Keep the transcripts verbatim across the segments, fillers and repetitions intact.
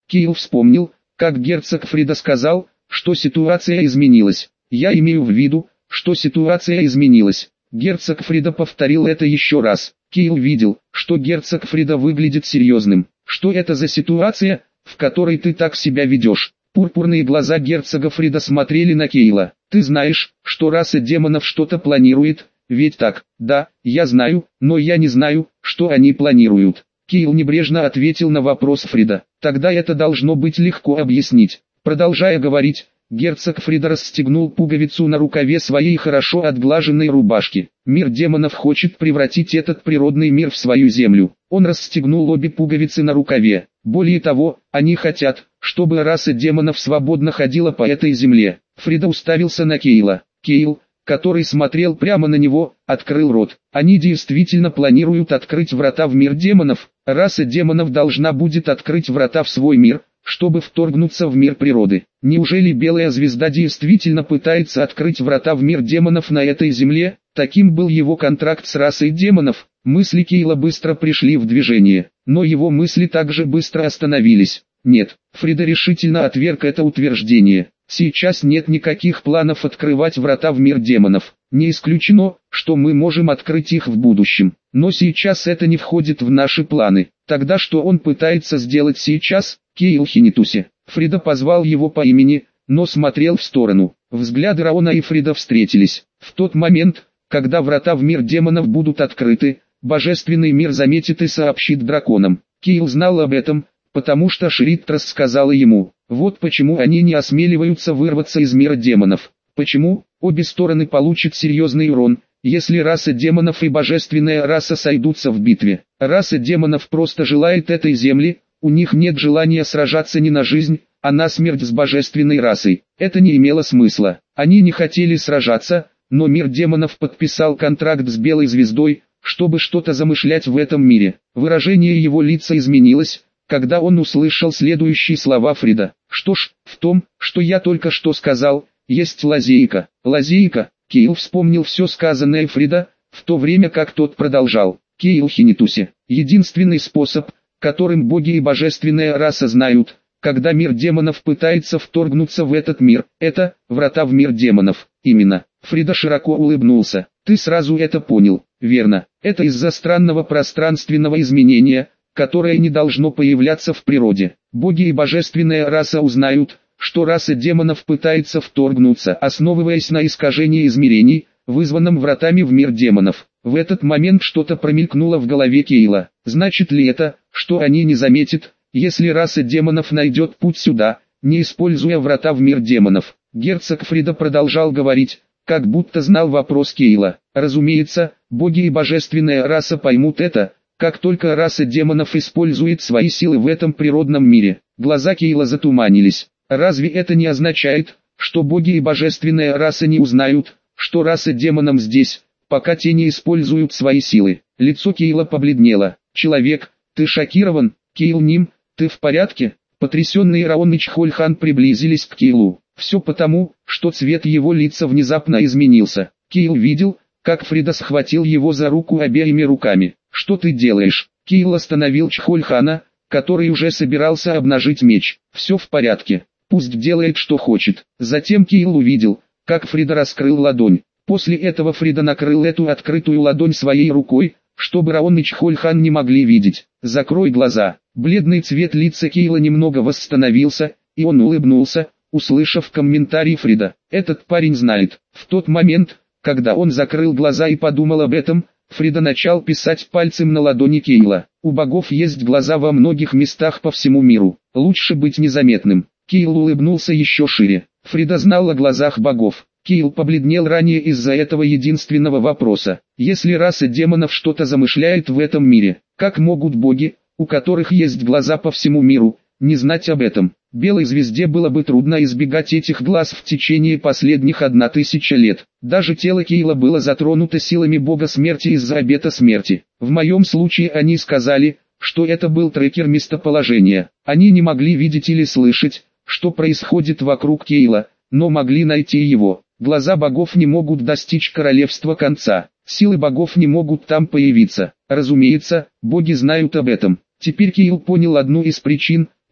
Кейл вспомнил, как герцог Фрида сказал, что ситуация изменилась. Я имею в виду, что ситуация изменилась. Герцог Фрида повторил это еще раз. Кейл видел, что герцог Фрида выглядит серьезным. Что это за ситуация, в которой ты так себя ведешь? Пурпурные глаза герцога Фрида смотрели на Кейла. Ты знаешь, что раса демонов что-то планирует, ведь так? Да, я знаю, но я не знаю, что они планируют. Кейл небрежно ответил на вопрос Фрида. Тогда это должно быть легко объяснить. Продолжая говорить, герцог Фрида расстегнул пуговицу на рукаве своей хорошо отглаженной рубашки. Мир демонов хочет превратить этот природный мир в свою землю. Он расстегнул обе пуговицы на рукаве. Более того, они хотят, чтобы раса демонов свободно ходила по этой земле. Фрида уставился на Кейла. Кейл, который смотрел прямо на него, открыл рот. Они действительно планируют открыть врата в мир демонов. Раса демонов должна будет открыть врата в свой мир, чтобы вторгнуться в мир природы. Неужели Белая Звезда действительно пытается открыть врата в мир демонов на этой земле? Таким был его контракт с расой демонов. Мысли Кейла быстро пришли в движение, но его мысли также быстро остановились. Нет, Фрида решительно отверг это утверждение. Сейчас нет никаких планов открывать врата в мир демонов. Не исключено, что мы можем открыть их в будущем. Но сейчас это не входит в наши планы. Тогда что он пытается сделать сейчас? Кейл Хинитуси. Фрида позвал его по имени, но смотрел в сторону. Взгляды Раона и Фрида встретились. В тот момент, когда врата в мир демонов будут открыты, божественный мир заметит и сообщит драконам. Кейл знал об этом, потому что Шрит рассказала ему. Вот почему они не осмеливаются вырваться из мира демонов. Почему? Обе стороны получат серьезный урон, если раса демонов и божественная раса сойдутся в битве. Раса демонов просто желает этой земли, у них нет желания сражаться не на жизнь, а на смерть с божественной расой. Это не имело смысла. Они не хотели сражаться, но мир демонов подписал контракт с Белой Звездой, чтобы что-то замышлять в этом мире. Выражение его лица изменилось, когда он услышал следующие слова Фрида. Что ж, в том, что я только что сказал, есть лазейка. Лазейка. Кейл вспомнил все сказанное Фрида, в то время как тот продолжал. Кейл Хинитуси. Единственный способ, которым боги и божественная раса знают, когда мир демонов пытается вторгнуться в этот мир, это врата в мир демонов. Именно. Фрида широко улыбнулся. Ты сразу это понял, верно? Это из-за странного пространственного изменения, которое не должно появляться в природе. Боги и божественная раса узнают, что раса демонов пытается вторгнуться, основываясь на искажении измерений, вызванном вратами в мир демонов. В этот момент что-то промелькнуло в голове Кейла. Значит ли это, что они не заметят, если раса демонов найдет путь сюда, не используя врата в мир демонов? Герцог Фрида продолжал говорить, как будто знал вопрос Кейла. Разумеется, боги и божественная раса поймут это, как только раса демонов использует свои силы в этом природном мире. Глаза Кейла затуманились. Разве это не означает, что боги и божественная раса не узнают, что раса демонам здесь, пока те не используют свои силы? Лицо Кейла побледнело. Человек, ты шокирован? Кейл Ним, ты в порядке? Потрясенные Раон и Чхольхан приблизились к Кейлу. Все потому, что цвет его лица внезапно изменился. Кейл видел, как Фрида схватил его за руку обеими руками. «Что ты делаешь?» Кейл остановил Чхольхана, который уже собирался обнажить меч. «Все в порядке. Пусть делает что хочет». Затем Кейл увидел, как Фрида раскрыл ладонь. После этого Фрида накрыл эту открытую ладонь своей рукой, чтобы Раон и Чхольхан не могли видеть. «Закрой глаза». Бледный цвет лица Кейла немного восстановился, и он улыбнулся, услышав комментарий Фрида. «Этот парень знает». В тот момент, когда он закрыл глаза и подумал об этом, Фрида начал писать пальцем на ладони Кейла. У богов есть глаза во многих местах по всему миру. Лучше быть незаметным. Кейл улыбнулся еще шире. Фрида знал о глазах богов. Кейл побледнел ранее из-за этого единственного вопроса. Если раса демонов что-то замышляет в этом мире, как могут боги, у которых есть глаза по всему миру, не знать об этом? Белой Звезде было бы трудно избегать этих глаз в течение последних одна тысяча лет. Даже тело Кейла было затронуто силами бога смерти из-за обета смерти. В моем случае они сказали, что это был трекер местоположения. Они не могли видеть или слышать, что происходит вокруг Кейла, но могли найти его. Глаза богов не могут достичь королевства конца. Силы богов не могут там появиться. Разумеется, боги знают об этом. Теперь Кейл понял одну из причин,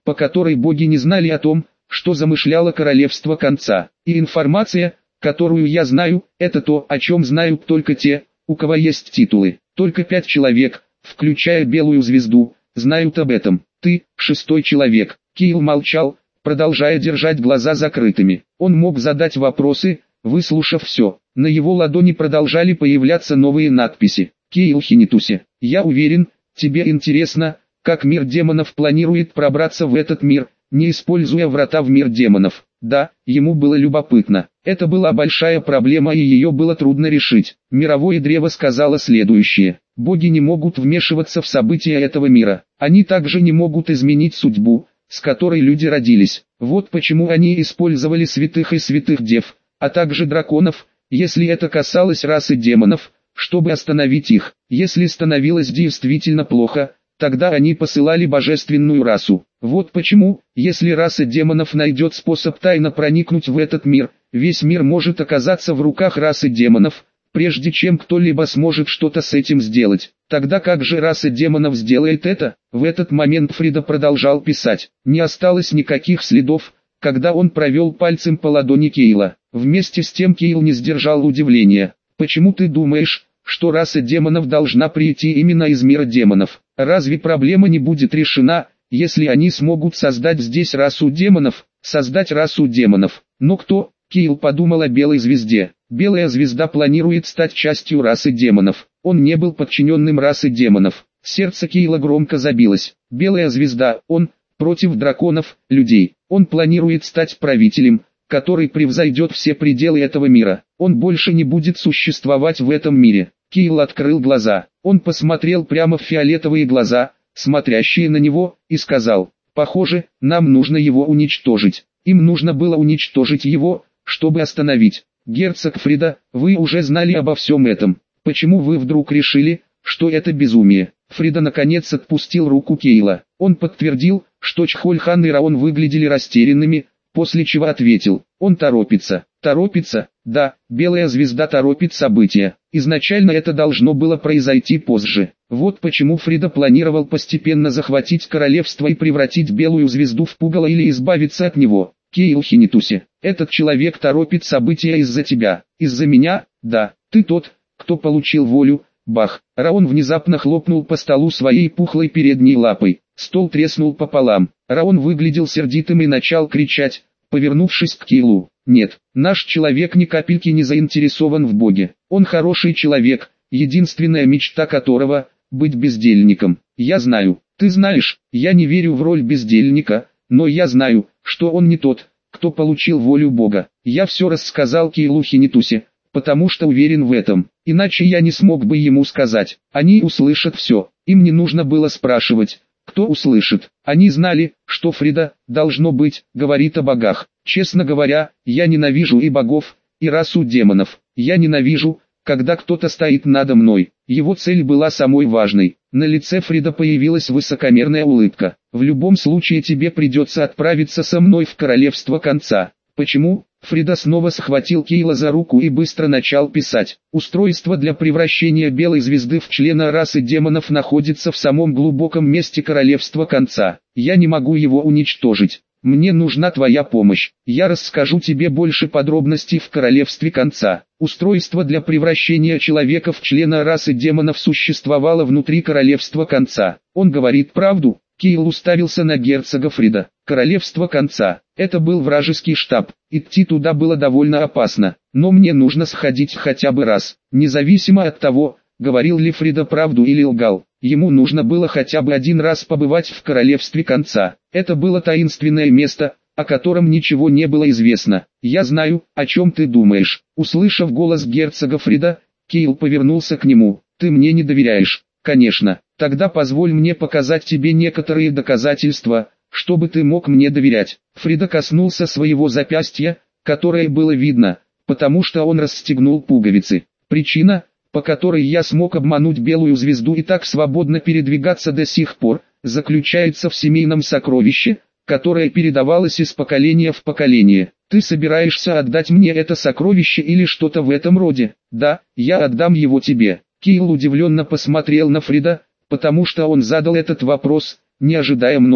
по которой боги не знали о том, что замышляло королевство конца. И информация, которую я знаю, это то, о чем знают только те, у кого есть титулы. Только пять человек, включая Белую Звезду, знают об этом. Ты, шестой человек. Киил молчал, продолжая держать глаза закрытыми. Он мог задать вопросы, выслушав все. На его ладони продолжали появляться новые надписи. Киил Хинитуси, я уверен, тебе интересно, как мир демонов планирует пробраться в этот мир, не используя врата в мир демонов. Да, ему было любопытно. Это была большая проблема и ее было трудно решить. Мировое древо сказало следующее. Боги не могут вмешиваться в события этого мира. Они также не могут изменить судьбу, с которой люди родились. Вот почему они использовали святых и святых дев, а также драконов, если это касалось расы демонов, чтобы остановить их. Если становилось действительно плохо, тогда они посылали божественную расу. Вот почему, если раса демонов найдет способ тайно проникнуть в этот мир, весь мир может оказаться в руках расы демонов, прежде чем кто-либо сможет что-то с этим сделать. Тогда как же раса демонов сделает это? В этот момент Фрида продолжал писать. Не осталось никаких следов, когда он провел пальцем по ладони Кейла. Вместе с тем Кейл не сдержал удивления. «Почему ты думаешь, что раса демонов должна прийти именно из мира демонов? Разве проблема не будет решена, если они смогут создать здесь расу демонов, создать расу демонов? Но кто?» Кейл подумал о Белой Звезде. Белая Звезда планирует стать частью расы демонов. Он не был подчиненным расы демонов. Сердце Кейла громко забилось. Белая Звезда, он, против драконов, людей. Он планирует стать правителем, который превзойдет все пределы этого мира. Он больше не будет существовать в этом мире. Кейл открыл глаза. Он посмотрел прямо в фиолетовые глаза, смотрящие на него, и сказал: «Похоже, нам нужно его уничтожить». Им нужно было уничтожить его, чтобы остановить. «Герцог Фрида, вы уже знали обо всем этом. Почему вы вдруг решили, что это безумие?» Фрида наконец отпустил руку Кейла. Он подтвердил, что Чхольхан и Раон выглядели растерянными, после чего ответил: «Он торопится». «Торопится? Да, Белая Звезда торопит события. Изначально это должно было произойти позже. Вот почему Фрида планировал постепенно захватить королевство и превратить Белую Звезду в пугало или избавиться от него. Кейл Хинитуси, этот человек торопит события из-за тебя. Из-за меня? Да, ты тот, кто получил волю». Бах! Раон внезапно хлопнул по столу своей пухлой передней лапой. Стол треснул пополам. Раон выглядел сердитым и начал кричать, повернувшись к Кейлу. «Нет, наш человек ни капельки не заинтересован в Боге. Он хороший человек, единственная мечта которого – быть бездельником. Я знаю, ты знаешь, я не верю в роль бездельника, но я знаю, что он не тот, кто получил волю Бога. Я все рассказал Кейлу Хинитуси, потому что уверен в этом, иначе я не смог бы ему сказать. Они услышат все, им не нужно было спрашивать, кто услышит. Они знали, что Фрида, должно быть, говорит о богах. Честно говоря, я ненавижу и богов, и расу демонов. Я ненавижу, когда кто-то стоит надо мной. Его цель была самой важной. На лице Фрида появилась высокомерная улыбка. В любом случае тебе придется отправиться со мной в королевство конца. Почему? Фрида снова схватил Кейла за руку и быстро начал писать. Устройство для превращения Белой Звезды в члена расы демонов находится в самом глубоком месте королевства конца. Я не могу его уничтожить. Мне нужна твоя помощь. Я расскажу тебе больше подробностей в королевстве конца. Устройство для превращения человека в члена расы демонов существовало внутри королевства конца. Он говорит правду? Кейл уставился на герцога Фрида. Королевство конца. Это был вражеский штаб. Идти туда было довольно опасно. Но мне нужно сходить хотя бы раз. Независимо от того, говорил ли Фрида правду или лгал. Ему нужно было хотя бы один раз побывать в королевстве конца. Это было таинственное место, о котором ничего не было известно. «Я знаю, о чем ты думаешь». Услышав голос герцога Фрида, Кейл повернулся к нему. «Ты мне не доверяешь?» «Конечно. Тогда позволь мне показать тебе некоторые доказательства, чтобы ты мог мне доверять». Фрида коснулся своего запястья, которое было видно, потому что он расстегнул пуговицы. «Причина, по которой я смог обмануть Белую Звезду и так свободно передвигаться до сих пор, заключается в семейном сокровище, которое передавалось из поколения в поколение. Ты собираешься отдать мне это сокровище или что-то в этом роде?» «Да, я отдам его тебе». Кейл удивленно посмотрел на Фрида, потому что он задал этот вопрос, не ожидая многого.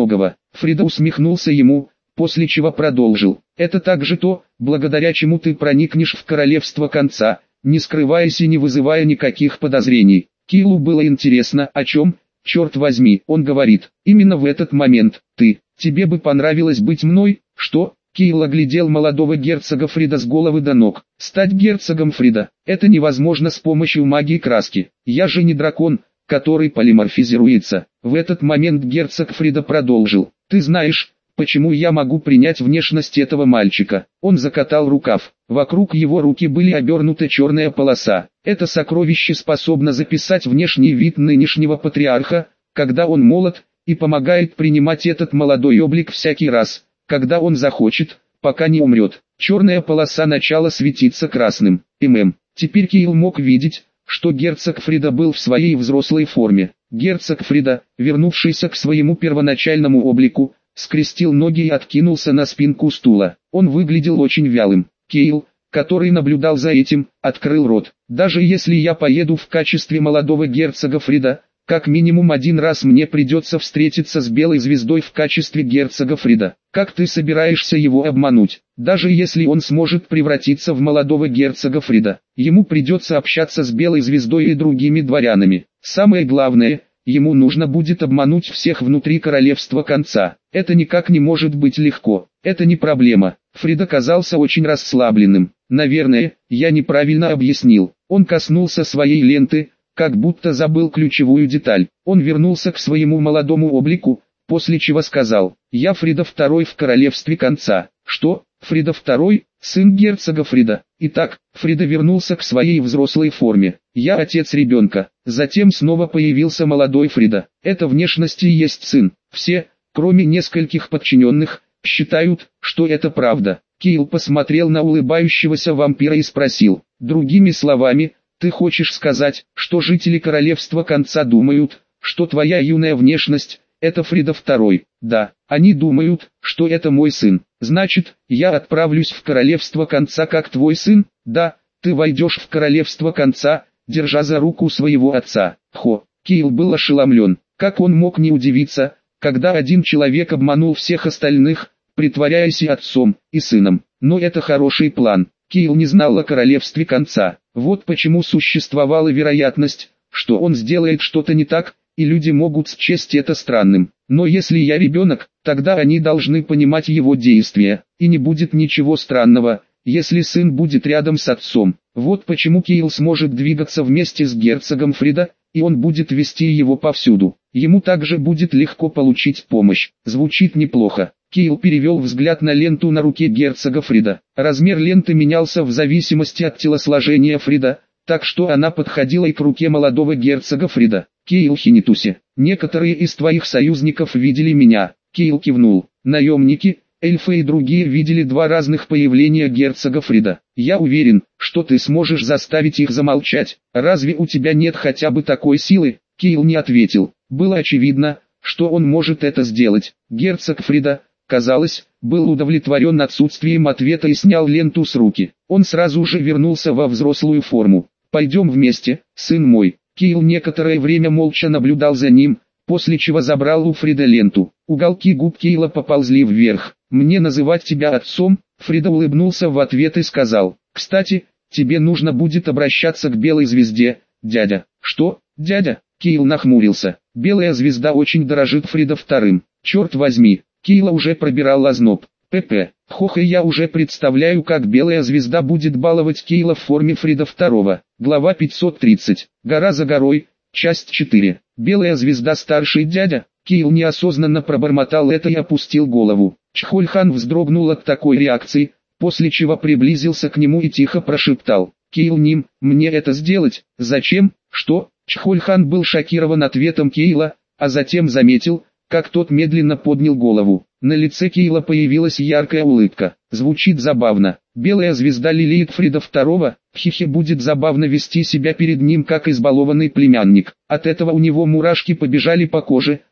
Фрида усмехнулся ему, после чего продолжил. Это также то, благодаря чему ты проникнешь в королевство конца, не скрываясь и не вызывая никаких подозрений. Киилу было интересно, о чем, черт возьми, он говорит. Именно в этот момент, ты, тебе бы понравилось быть мной, что? Киил оглядел молодого герцога Фрида с головы до ног. Стать герцогом Фрида, это невозможно с помощью магии краски. Я же не дракон, который полиморфизируется. В этот момент герцог Фрида продолжил. Ты знаешь, почему я могу принять внешность этого мальчика? Он закатал рукав. Вокруг его руки были обернута черная полоса. Это сокровище способно записать внешний вид нынешнего патриарха, когда он молод, и помогает принимать этот молодой облик всякий раз, когда он захочет, пока не умрет. Черная полоса начала светиться красным. ММ. Теперь Киил мог видеть, что герцог Фрида был в своей взрослой форме. Герцог Фрида, вернувшийся к своему первоначальному облику, скрестил ноги и откинулся на спинку стула. Он выглядел очень вялым. Киил, который наблюдал за этим, открыл рот. Даже если я поеду в качестве молодого герцога Фрида, как минимум один раз мне придется встретиться с Белой Звездой в качестве герцога Фрида. Как ты собираешься его обмануть? Даже если он сможет превратиться в молодого герцога Фрида, ему придется общаться с Белой Звездой и другими дворянами. Самое главное, ему нужно будет обмануть всех внутри королевства конца. Это никак не может быть легко. Это не проблема. Фрид казался очень расслабленным. Наверное, я неправильно объяснил. Он коснулся своей ленты, как будто забыл ключевую деталь. Он вернулся к своему молодому облику, после чего сказал: «Я Фрида второй в королевстве конца». Что? Фрида второй, сын герцога Фрида. Итак, Фрида вернулся к своей взрослой форме. Я отец ребенка. Затем снова появился молодой Фрида. Это внешность и есть сын. Все, кроме нескольких подчиненных, считают, что это правда. Киил посмотрел на улыбающегося вампира и спросил: другими словами, ты хочешь сказать, что жители королевства конца думают, что твоя юная внешность – это Фрида второй? Да, они думают, что это мой сын. Значит, я отправлюсь в королевство конца как твой сын? Да, ты войдешь в королевство конца, держа за руку своего отца. Хо, Киил был ошеломлен. Как он мог не удивиться, когда один человек обманул всех остальных, притворяясь и отцом, и сыном? Но это хороший план. Киил не знал о королевстве конца. Вот почему существовала вероятность, что он сделает что-то не так, и люди могут счесть это странным. Но если я ребенок, тогда они должны понимать его действия, и не будет ничего странного, если сын будет рядом с отцом. Вот почему Киил сможет двигаться вместе с герцогом Фрида, и он будет вести его повсюду. Ему также будет легко получить помощь. Звучит неплохо. Киил перевел взгляд на ленту на руке герцога Фрида. Размер ленты менялся в зависимости от телосложения Фрида, так что она подходила и к руке молодого герцога Фрида. Киил Хинитуси, некоторые из твоих союзников видели меня. Киил кивнул. Наемники, эльфы и другие видели два разных появления герцога Фрида. Я уверен, что ты сможешь заставить их замолчать. Разве у тебя нет хотя бы такой силы? Киил не ответил. Было очевидно, что он может это сделать. Герцог Фрида, казалось, был удовлетворен отсутствием ответа и снял ленту с руки. Он сразу же вернулся во взрослую форму. «Пойдем вместе, сын мой». Киил некоторое время молча наблюдал за ним, после чего забрал у Фрида ленту. Уголки губ Киила поползли вверх. «Мне называть тебя отцом?» Фрида улыбнулся в ответ и сказал: «Кстати, тебе нужно будет обращаться к Белой Звезде, дядя». «Что, дядя?» Киил нахмурился. «Белая Звезда очень дорожит Фрида вторым. Черт возьми». Киила уже пробирал озноб. ПП. Хох, и я уже представляю, как Белая Звезда будет баловать Киила в форме Фрида второго. Глава пятьсот тридцать. Гора за горой. Часть четыре. Белая Звезда старший дядя. Киил неосознанно пробормотал это и опустил голову. Чхольхан вздрогнул от такой реакции, после чего приблизился к нему и тихо прошептал: «Киил Ним, мне это сделать? Зачем? Что?» Чхольхан был шокирован ответом Киила, а затем заметил, как тот медленно поднял голову. На лице Киила появилась яркая улыбка. Звучит забавно. Белая Звезда лелеет Фрида второго, хихи будет забавно вести себя перед ним как избалованный племянник. От этого у него мурашки побежали по коже,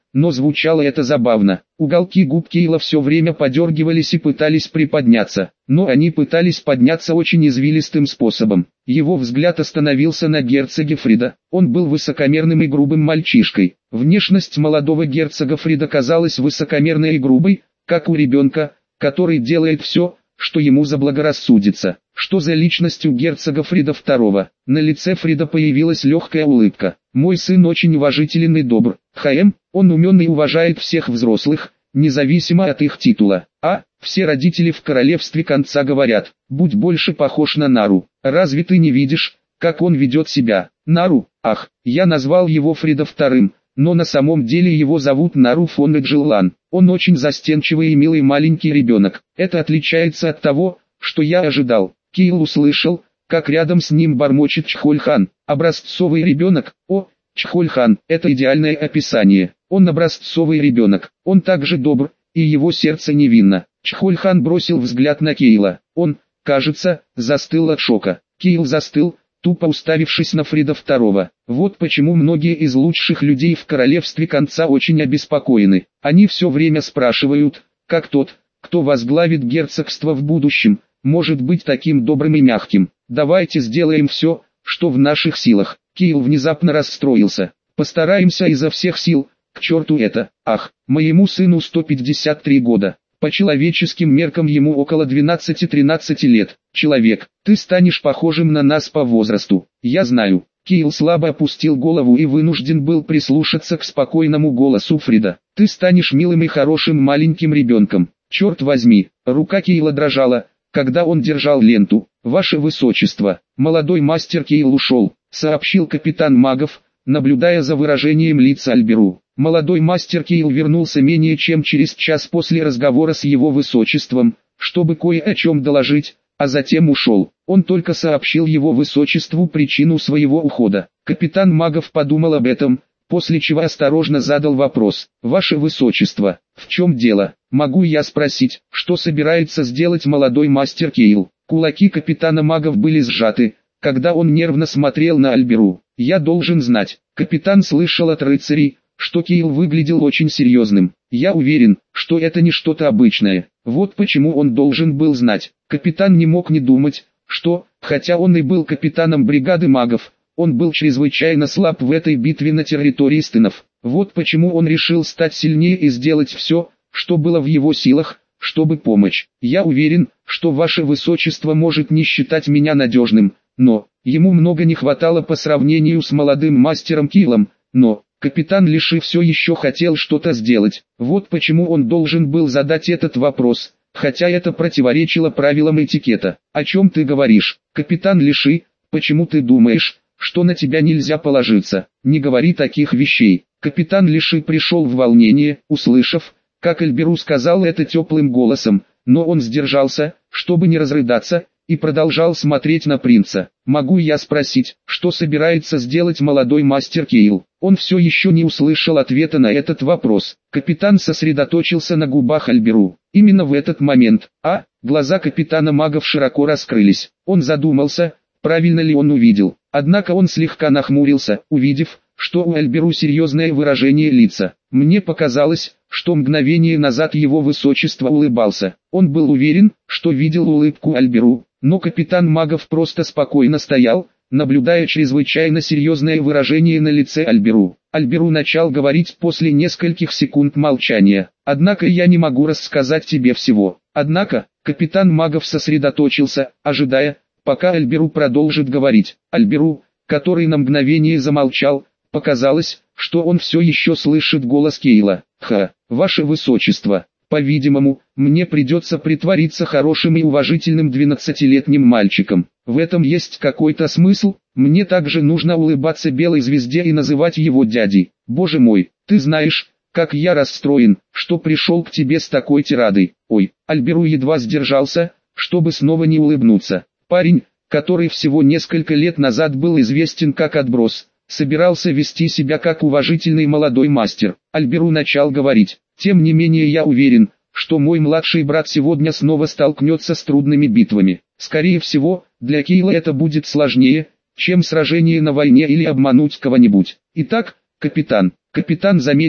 но звучало это забавно. Уголки губ Кейла все время подергивались и пытались приподняться, но они пытались подняться очень извилистым способом. Его взгляд остановился на герцоге Фрида. Он был высокомерным и грубым мальчишкой. Внешность молодого герцога Фрида казалась высокомерной и грубой, как у ребенка, который делает все, что ему заблагорассудится. Что за личность у герцога Фрида второго? На лице Фрида появилась легкая улыбка. Мой сын очень уважителен и добр. ХМ, он умен и уважает всех взрослых, независимо от их титула. А, все родители в королевстве конца говорят, будь больше похож на Нару. Разве ты не видишь, как он ведет себя? Нару, ах, я назвал его Фрида вторым, но на самом деле его зовут Нару фон Эджеллан. Он очень застенчивый и милый маленький ребенок. Это отличается от того, что я ожидал. Кейл услышал, как рядом с ним бормочет Чхольхан. Образцовый ребенок, о, Чхольхан, это идеальное описание. Он образцовый ребенок, он также добр, и его сердце невинно. Чхольхан бросил взгляд на Кейла. Он, кажется, застыл от шока. Кейл застыл, тупо уставившись на Фрида второго. Вот почему многие из лучших людей в королевстве конца очень обеспокоены. Они все время спрашивают, как тот, кто возглавит герцогство в будущем, может быть таким добрым и мягким. Давайте сделаем все, что в наших силах. Кейл внезапно расстроился. Постараемся изо всех сил, к черту это. Ах, моему сыну сто пятьдесят три года. По человеческим меркам ему около двенадцати-тринадцати лет. Человек, ты станешь похожим на нас по возрасту. Я знаю. Кейл слабо опустил голову и вынужден был прислушаться к спокойному голосу Фрида. Ты станешь милым и хорошим маленьким ребенком. Черт возьми, рука Кейла дрожала, когда он держал ленту. Ваше Высочество, молодой мастер Кейл ушел, сообщил капитан магов, наблюдая за выражением лица Альберу. Молодой мастер Кейл вернулся менее чем через час после разговора с его Высочеством, чтобы кое о чем доложить, а затем ушел. Он только сообщил его Высочеству причину своего ухода. Капитан магов подумал об этом, после чего осторожно задал вопрос. Ваше Высочество, в чем дело? Могу я спросить, что собирается сделать молодой мастер Кейл? Кулаки капитана магов были сжаты, когда он нервно смотрел на Альберу. Я должен знать. Капитан слышал от рыцарей, что Кейл выглядел очень серьезным. Я уверен, что это не что-то обычное. Вот почему он должен был знать. Капитан не мог не думать, что, хотя он и был капитаном бригады магов, он был чрезвычайно слаб в этой битве на территории стынов. Вот почему он решил стать сильнее и сделать все, что было в его силах, чтобы помочь. Я уверен, что ваше Высочество может не считать меня надежным, но, ему много не хватало по сравнению с молодым мастером Кейлом, но, капитан Лиши все еще хотел что-то сделать. Вот почему он должен был задать этот вопрос, хотя это противоречило правилам этикета. О чем ты говоришь, капитан Лиши, почему ты думаешь, что на тебя нельзя положиться? Не говори таких вещей. Капитан Лиши пришел в волнение, услышав, как Альберу сказал это теплым голосом, но он сдержался, чтобы не разрыдаться, и продолжал смотреть на принца. Могу я спросить, что собирается сделать молодой мастер Кейл? Он все еще не услышал ответа на этот вопрос. Капитан сосредоточился на губах Альберу. Именно в этот момент, а, глаза капитана магов широко раскрылись. Он задумался, правильно ли он увидел. Однако он слегка нахмурился, увидев, что у Альберу серьезное выражение лица. Мне показалось, что мгновение назад его Высочество улыбался. Он был уверен, что видел улыбку Альберу, но капитан магов просто спокойно стоял, наблюдая чрезвычайно серьезное выражение на лице Альберу. Альберу начал говорить после нескольких секунд молчания. «Однако я не могу рассказать тебе всего». Однако, капитан магов сосредоточился, ожидая, пока Альберу продолжит говорить. Альберу, который на мгновение замолчал, показалось, что он все еще слышит голос Кейла. «Ха, ваше Высочество, по-видимому, мне придется притвориться хорошим и уважительным двенадцатилетним мальчиком. В этом есть какой-то смысл, мне также нужно улыбаться белой звезде и называть его дядей. Боже мой, ты знаешь, как я расстроен, что пришел к тебе с такой тирадой». Ой, Альберу едва сдержался, чтобы снова не улыбнуться. Парень, который всего несколько лет назад был известен как отброс, собирался вести себя как уважительный молодой мастер. Альберу начал говорить. Тем не менее я уверен, что мой младший брат сегодня снова столкнется с трудными битвами. Скорее всего, для Кейла это будет сложнее, чем сражение на войне или обмануть кого-нибудь. Итак, капитан, капитан заметил,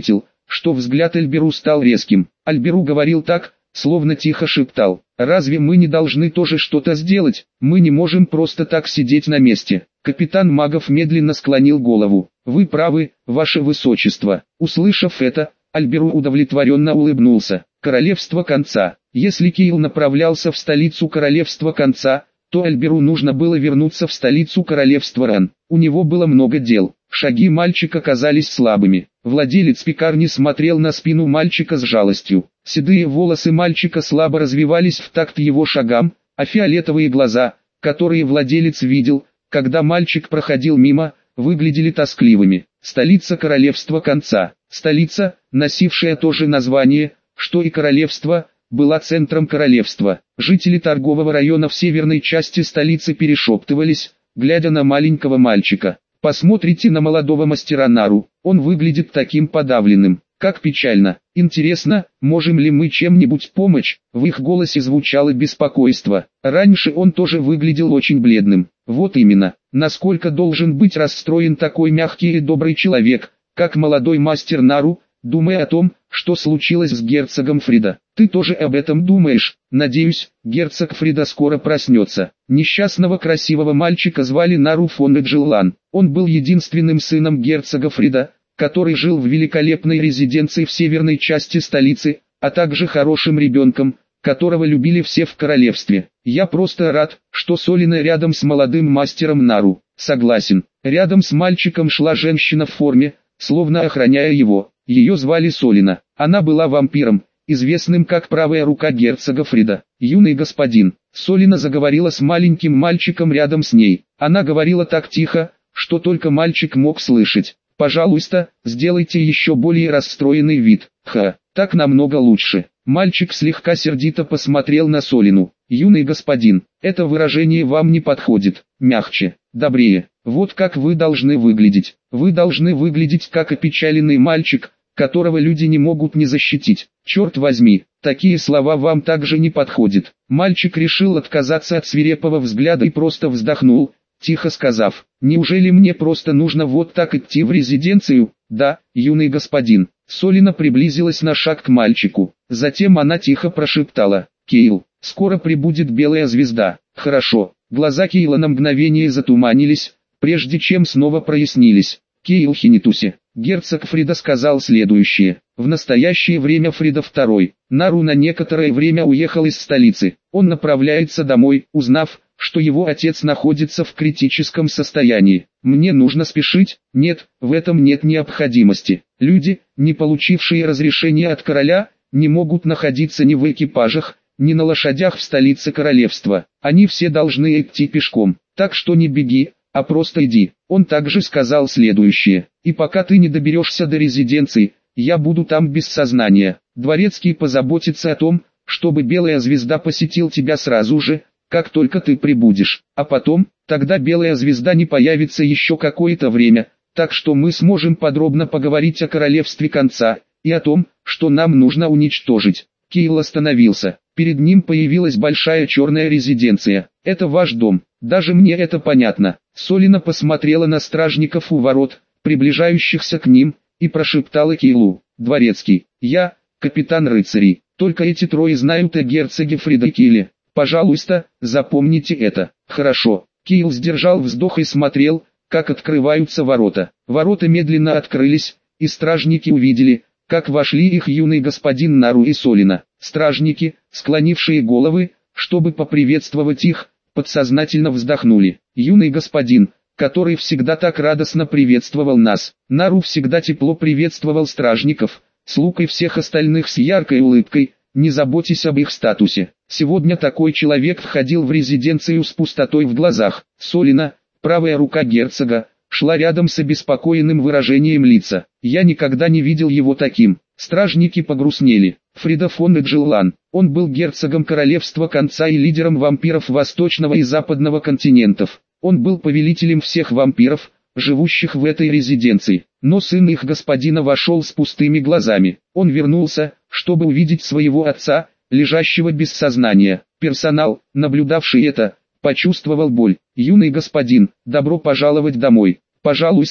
что взгляд Альберу стал резким. Альберу говорил так, словно тихо шептал: «Разве мы не должны тоже что-то сделать? Мы не можем просто так сидеть на месте». Капитан магов медленно склонил голову. «Вы правы, ваше высочество». Услышав это, Альберу удовлетворенно улыбнулся. Королевство Конца. Если Киил направлялся в столицу Королевства Конца, то Альберу нужно было вернуться в столицу Королевства Ран. У него было много дел. Шаги мальчика казались слабыми. Владелец пекарни смотрел на спину мальчика с жалостью. Седые волосы мальчика слабо развивались в такт его шагам, а фиолетовые глаза, которые владелец видел, когда мальчик проходил мимо, выглядели тоскливыми. Столица Королевства Конца. Столица, носившая то же название, что и королевство, была центром королевства. Жители торгового района в северной части столицы перешептывались, глядя на маленького мальчика. «Посмотрите на молодого мастера Нару, он выглядит таким подавленным, как печально. Интересно, можем ли мы чем-нибудь помочь?» В их голосе звучало беспокойство. Раньше он тоже выглядел очень бледным. Вот именно, насколько должен быть расстроен такой мягкий и добрый человек, как молодой мастер Нару, думая о том, что случилось с герцогом Фрида. Ты тоже об этом думаешь? Надеюсь, герцог Фрида скоро проснется. Несчастного красивого мальчика звали Нару фон Эджеллан. Он был единственным сыном герцога Фрида, который жил в великолепной резиденции в северной части столицы, а также хорошим ребенком, которого любили все в королевстве. Я просто рад, что Солина рядом с молодым мастером Нару. Согласен. Рядом с мальчиком шла женщина в форме, словно охраняя его. Ее звали Солина. Она была вампиром, известным как правая рука герцога Фрида. «Юный господин», Солина заговорила с маленьким мальчиком рядом с ней. Она говорила так тихо, что только мальчик мог слышать. «Пожалуйста, сделайте еще более расстроенный вид. Ха, так намного лучше». Мальчик слегка сердито посмотрел на Солину. «Юный господин, это выражение вам не подходит. Мягче, добрее. Вот как вы должны выглядеть. Вы должны выглядеть как опечаленный мальчик, которого люди не могут не защитить. Черт возьми, такие слова вам также не подходят». Мальчик решил отказаться от свирепого взгляда и просто вздохнул, тихо сказав: «Неужели мне просто нужно вот так идти в резиденцию?» «Да, юный господин». Солина приблизилась на шаг к мальчику. Затем она тихо прошептала: «Кейл, скоро прибудет белая звезда». «Хорошо». Глаза Кейла на мгновение затуманились, прежде чем снова прояснились. «Кейл Хинитуси». Герцог Фрида сказал следующее: «В настоящее время Фрида второй. Нару на некоторое время уехал из столицы. Он направляется домой, узнав, что его отец находится в критическом состоянии. Мне нужно спешить?» «Нет, в этом нет необходимости. Люди, не получившие разрешения от короля, не могут находиться ни в экипажах, ни на лошадях в столице королевства. Они все должны идти пешком. Так что не беги, а просто иди». Он также сказал следующее: «И пока ты не доберешься до резиденции, я буду там без сознания. Дворецкий позаботится о том, чтобы белая звезда посетил тебя сразу же, как только ты прибудешь. А потом, тогда белая звезда не появится еще какое-то время, так что мы сможем подробно поговорить о королевстве Конца, и о том, что нам нужно уничтожить». Кейл остановился. Перед ним появилась большая черная резиденция. «Это ваш дом, даже мне это понятно». Солина посмотрела на стражников у ворот, приближающихся к ним, и прошептала Кейлу: «Дворецкий, я, капитан рыцарей, только эти трое знают о герцоге Фрида Кейле. Пожалуйста, запомните это». «Хорошо». Кейл сдержал вздох и смотрел, как открываются ворота. Ворота медленно открылись, и стражники увидели, как вошли их юный господин Нару и Солина. Стражники, склонившие головы, чтобы поприветствовать их, подсознательно вздохнули. «Юный господин, который всегда так радостно приветствовал нас». Нару всегда тепло приветствовал стражников, слуг и всех остальных с яркой улыбкой, не заботясь об их статусе. Сегодня такой человек входил в резиденцию с пустотой в глазах. Солина, правая рука герцога, шла рядом с обеспокоенным выражением лица. Я никогда не видел его таким. Стражники погрустнели. Фрида фон Эджеллан. Он был герцогом королевства Конца и лидером вампиров Восточного и Западного континентов. Он был повелителем всех вампиров, живущих в этой резиденции. Но сын их господина вошел с пустыми глазами. Он вернулся, чтобы увидеть своего отца, лежащего без сознания. Персонал, наблюдавший это, почувствовал боль. «Юный господин, добро пожаловать домой. Пожалуйста,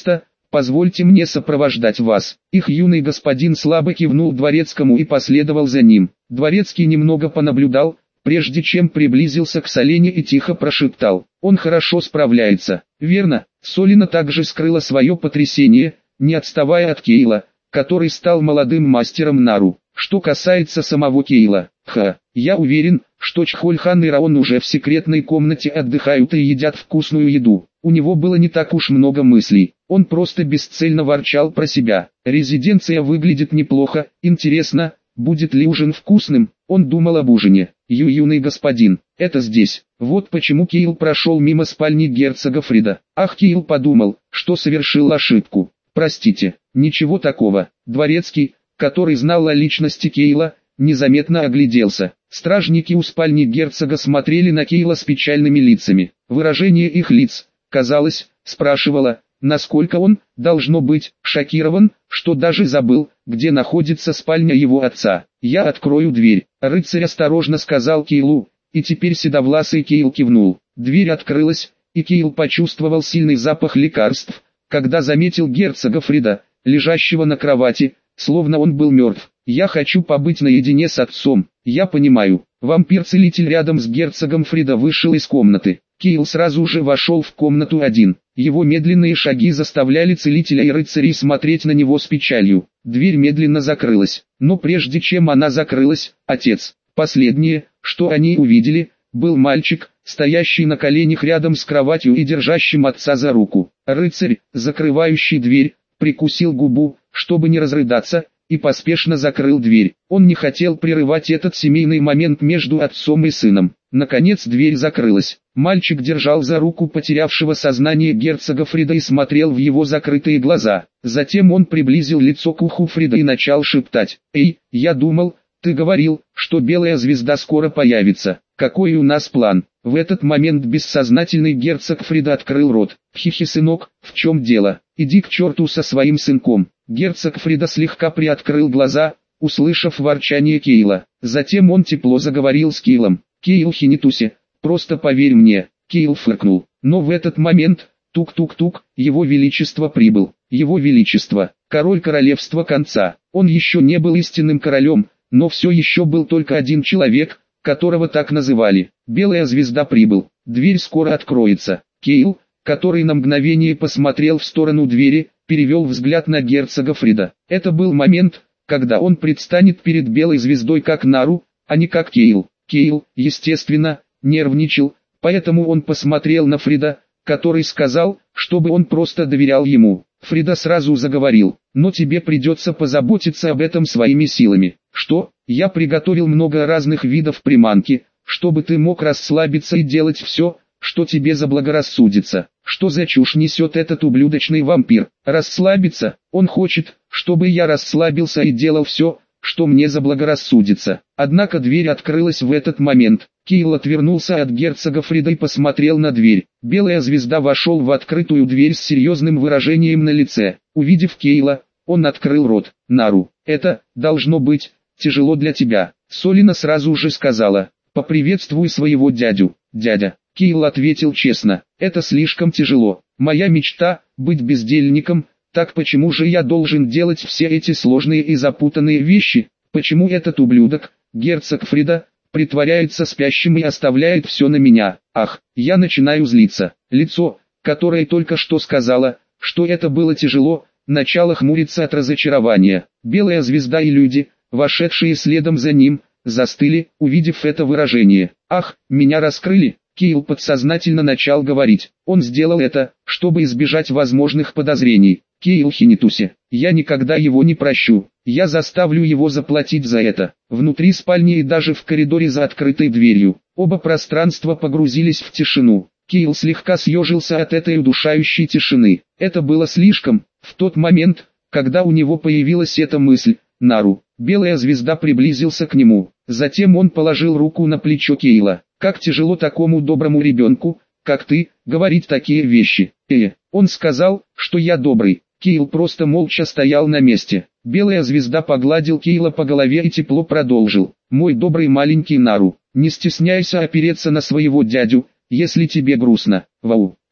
позвольте мне сопровождать вас». Их юный господин слабо кивнул дворецкому и последовал за ним. Дворецкий немного понаблюдал, прежде чем приблизился к Солене и тихо прошептал: «Он хорошо справляется». Верно, Солина также скрыла свое потрясение, не отставая от Кейла, который стал молодым мастером Нару. Что касается самого Кейла, ха, я уверен, что Чхольхан и Раон уже в секретной комнате отдыхают и едят вкусную еду. У него было не так уж много мыслей, он просто бесцельно ворчал про себя. Резиденция выглядит неплохо, интересно, будет ли ужин вкусным? Он думал об ужине. Ю, юный господин, это здесь. Вот почему Кейл прошел мимо спальни герцога Фрида. Ах, Кейл подумал, что совершил ошибку. Простите, ничего такого. Дворецкий, который знал о личности Кейла, незаметно огляделся. Стражники у спальни герцога смотрели на Кейла с печальными лицами. Выражение их лиц, казалось, спрашивало, насколько он, должно быть, шокирован, что даже забыл, где находится спальня его отца. «Я открою дверь», — рыцарь осторожно сказал Кейлу, и теперь седовласый Кейл кивнул. Дверь открылась, и Кейл почувствовал сильный запах лекарств, когда заметил герцога Фрида, лежащего на кровати, словно он был мертв. «Я хочу побыть наедине с отцом, я понимаю». Вампир-целитель рядом с герцогом Фрида вышел из комнаты. Кейл сразу же вошел в комнату один. Его медленные шаги заставляли целителя и рыцарей смотреть на него с печалью. Дверь медленно закрылась, но прежде чем она закрылась, отец. Последнее, что они увидели, был мальчик, стоящий на коленях рядом с кроватью и держащим отца за руку. Рыцарь, закрывающий дверь, прикусил губу, чтобы не разрыдаться, и поспешно закрыл дверь. Он не хотел прерывать этот семейный момент между отцом и сыном. Наконец дверь закрылась. Мальчик держал за руку потерявшего сознание герцога Фрида и смотрел в его закрытые глаза. Затем он приблизил лицо к уху Фрида и начал шептать: «Эй, я думал, ты говорил, что белая звезда скоро появится. Какой у нас план?» В этот момент бессознательный герцог Фрида открыл рот. «Хихи, сынок, в чем дело? Иди к черту со своим сынком». Герцог Фрида слегка приоткрыл глаза, услышав ворчание Кейла. Затем он тепло заговорил с Кейлом. «Кейл Хинитуси, просто поверь мне». Кейл фыркнул. Но в этот момент, тук-тук-тук, его величество прибыл. Его величество, король королевства конца. Он еще не был истинным королем, но все еще был только один человек, которого так называли. Белая звезда прибыл. Дверь скоро откроется. Кейл, который на мгновение посмотрел в сторону двери, перевел взгляд на герцога Фрида. Это был момент, когда он предстанет перед белой звездой как Нару, а не как Кейл. Кейл, естественно, нервничал, поэтому он посмотрел на Фрида, который сказал, чтобы он просто доверял ему. Фрида сразу заговорил: «Но тебе придется позаботиться об этом своими силами». «Что? Я приготовил много разных видов приманки, чтобы ты мог расслабиться и делать все, что тебе заблагорассудится». «Что за чушь несет этот ублюдочный вампир? Расслабиться? Он хочет, чтобы я расслабился и делал все, что мне заблагорассудится». Однако дверь открылась в этот момент. Кейл отвернулся от герцога Фрида и посмотрел на дверь. Белая звезда вошел в открытую дверь с серьезным выражением на лице. Увидев Кейла, он открыл рот. «Нару, это, должно быть, тяжело для тебя». Солина сразу же сказала: «Поприветствуй своего дядю, дядя». Кейл ответил честно: «Это слишком тяжело. Моя мечта – быть бездельником, так почему же я должен делать все эти сложные и запутанные вещи? Почему этот ублюдок, герцог Фрида, притворяется спящим и оставляет все на меня? Ах, я начинаю злиться». Лицо, которое только что сказала, что это было тяжело, начало хмуриться от разочарования. Белая звезда и люди, вошедшие следом за ним, застыли, увидев это выражение. «Ах, меня раскрыли». Кейл подсознательно начал говорить. Он сделал это, чтобы избежать возможных подозрений. «Кейл Хинитуси, я никогда его не прощу. Я заставлю его заплатить за это». Внутри спальни и даже в коридоре за открытой дверью, оба пространства погрузились в тишину. Кейл слегка съежился от этой удушающей тишины. Это было слишком. В тот момент, когда у него появилась эта мысль, Нару, белая звезда, приблизился к нему. Затем он положил руку на плечо Кейла. «Как тяжело такому доброму ребенку, как ты, говорить такие вещи». «Э, он сказал, что я добрый». Кейл просто молча стоял на месте. Белая звезда погладил Кейла по голове и тепло продолжил: «Мой добрый маленький Нару, не стесняйся опереться на своего дядю, если тебе грустно». Вау.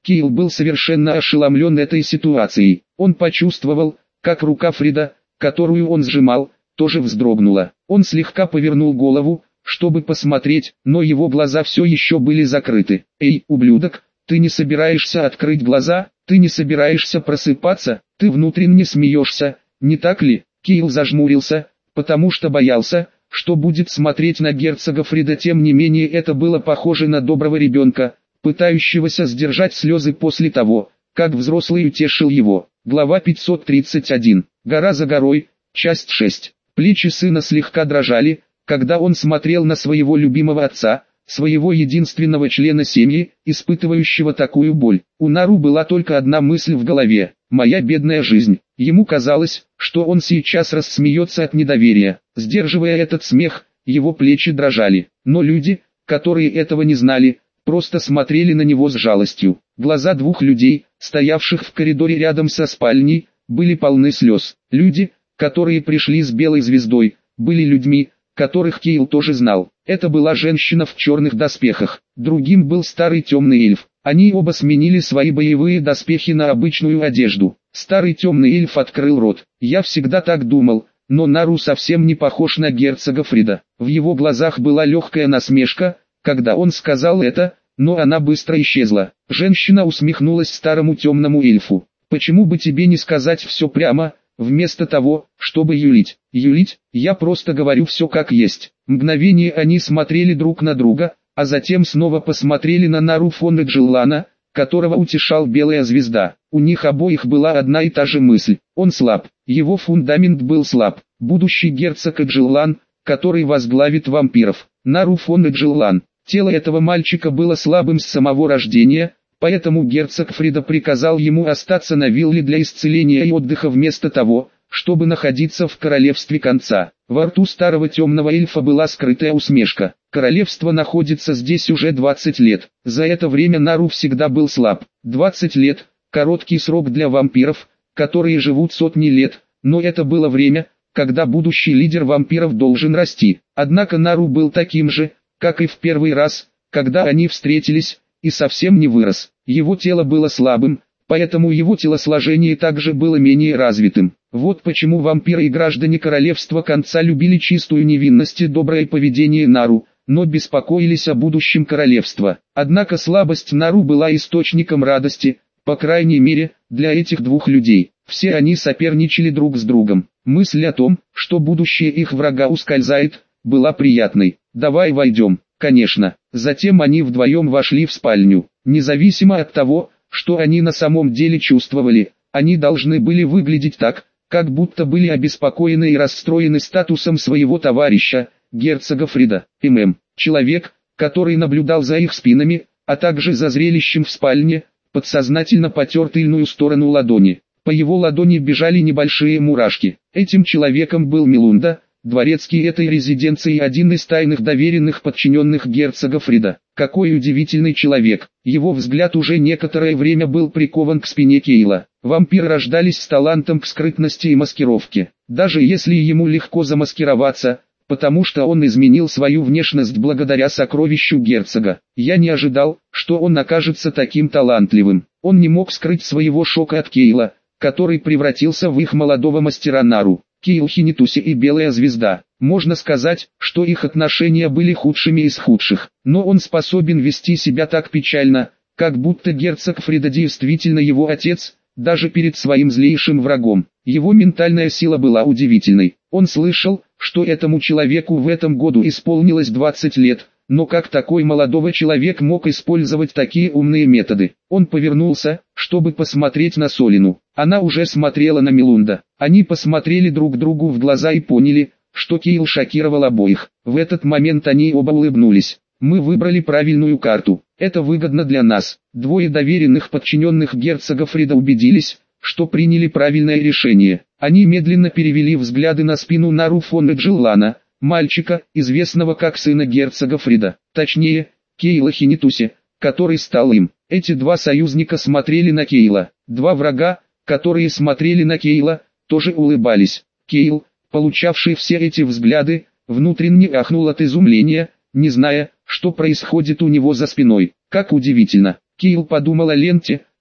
Кейл был совершенно ошеломлен этой ситуацией. Он почувствовал, как рука Фрида, которую он сжимал, тоже вздрогнула. Он слегка повернул голову, чтобы посмотреть, но его глаза все еще были закрыты. «Эй, ублюдок, ты не собираешься открыть глаза? Ты не собираешься просыпаться? Ты внутренне смеешься, не так ли?» Кейл зажмурился, потому что боялся, что будет смотреть на герцога Фрида. Тем не менее это было похоже на доброго ребенка, пытающегося сдержать слезы после того, как взрослый утешил его. Глава пятьсот тридцать один. Гора за горой, часть шесть. Плечи сына слегка дрожали, когда он смотрел на своего любимого отца, своего единственного члена семьи, испытывающего такую боль. У Нару была только одна мысль в голове: «Моя бедная жизнь». Ему казалось, что он сейчас рассмеется от недоверия. Сдерживая этот смех, его плечи дрожали. Но люди, которые этого не знали, просто смотрели на него с жалостью. Глаза двух людей, стоявших в коридоре рядом со спальней, были полны слез. Люди, которые пришли с белой звездой, были людьми, которых Кейл тоже знал. Это была женщина в черных доспехах, другим был старый темный эльф. Они оба сменили свои боевые доспехи на обычную одежду. Старый темный эльф открыл рот. «Я всегда так думал, но Нару совсем не похож на герцога Фрида». В его глазах была легкая насмешка, когда он сказал это, но она быстро исчезла. Женщина усмехнулась старому темному эльфу. «Почему бы тебе не сказать все прямо, вместо того, чтобы юлить?» «Юлить? Я просто говорю все как есть». Мгновение они смотрели друг на друга, а затем снова посмотрели на Нару фон Эджеллана, которого утешал белая звезда. У них обоих была одна и та же мысль: он слаб, его фундамент был слаб. Будущий герцог Эджеллан, который возглавит вампиров. Нару фон Эджеллан. Тело этого мальчика было слабым с самого рождения, поэтому герцог Фрида приказал ему остаться на вилле для исцеления и отдыха вместо того, чтобы находиться в королевстве конца. Во рту старого темного эльфа была скрытая усмешка. Королевство находится здесь уже двадцать лет. За это время Нару всегда был слаб. двадцать лет – короткий срок для вампиров, которые живут сотни лет, но это было время, когда будущий лидер вампиров должен расти. Однако Нару был таким же, как и в первый раз, когда они встретились, и совсем не вырос. Его тело было слабым, поэтому его телосложение также было менее развитым. Вот почему вампиры и граждане королевства конца любили чистую невинность и доброе поведение Нару, но беспокоились о будущем королевства. Однако слабость Нару была источником радости, по крайней мере, для этих двух людей. Все они соперничали друг с другом. Мысль о том, что будущее их врага ускользает, была приятной. «Давай войдем». Конечно. Затем они вдвоем вошли в спальню. Независимо от того, что они на самом деле чувствовали, они должны были выглядеть так, как будто были обеспокоены и расстроены статусом своего товарища, герцога Фрида. ММ. Человек, который наблюдал за их спинами, а также за зрелищем в спальне, подсознательно потер тыльную сторону ладони. По его ладони бежали небольшие мурашки. Этим человеком был Мелунда, дворецкий этой резиденции, один из тайных доверенных подчиненных герцога Фрида. Какой удивительный человек. Его взгляд уже некоторое время был прикован к спине Кейла. Вампиры рождались с талантом к скрытности и маскировке. Даже если ему легко замаскироваться, потому что он изменил свою внешность благодаря сокровищу герцога. Я не ожидал, что он окажется таким талантливым. Он не мог скрыть своего шока от Кейла, который превратился в их молодого мастера Нару. Кейл Хинитуси и Белая Звезда. Можно сказать, что их отношения были худшими из худших. Но он способен вести себя так печально, как будто герцог Фрида действительно его отец, даже перед своим злейшим врагом. Его ментальная сила была удивительной. Он слышал, что этому человеку в этом году исполнилось двадцать лет, но как такой молодой человек мог использовать такие умные методы? Он повернулся, чтобы посмотреть на Солину. Она уже смотрела на Мелунда. Они посмотрели друг другу в глаза и поняли, что Кейл шокировал обоих. В этот момент они оба улыбнулись. «Мы выбрали правильную карту. Это выгодно для нас». Двое доверенных подчиненных герцога Фрида убедились, что приняли правильное решение. Они медленно перевели взгляды на спину Нару фон Эджеллана, мальчика, известного как сына герцога Фрида. Точнее, Кейла Хинитуси, который стал им. Эти два союзника смотрели на Кейла. Два врага, которые смотрели на Кейла, тоже улыбались. Кейл, получавший все эти взгляды, внутренне ахнул от изумления, не зная, что происходит у него за спиной. Как удивительно. Кейл подумал о ленте,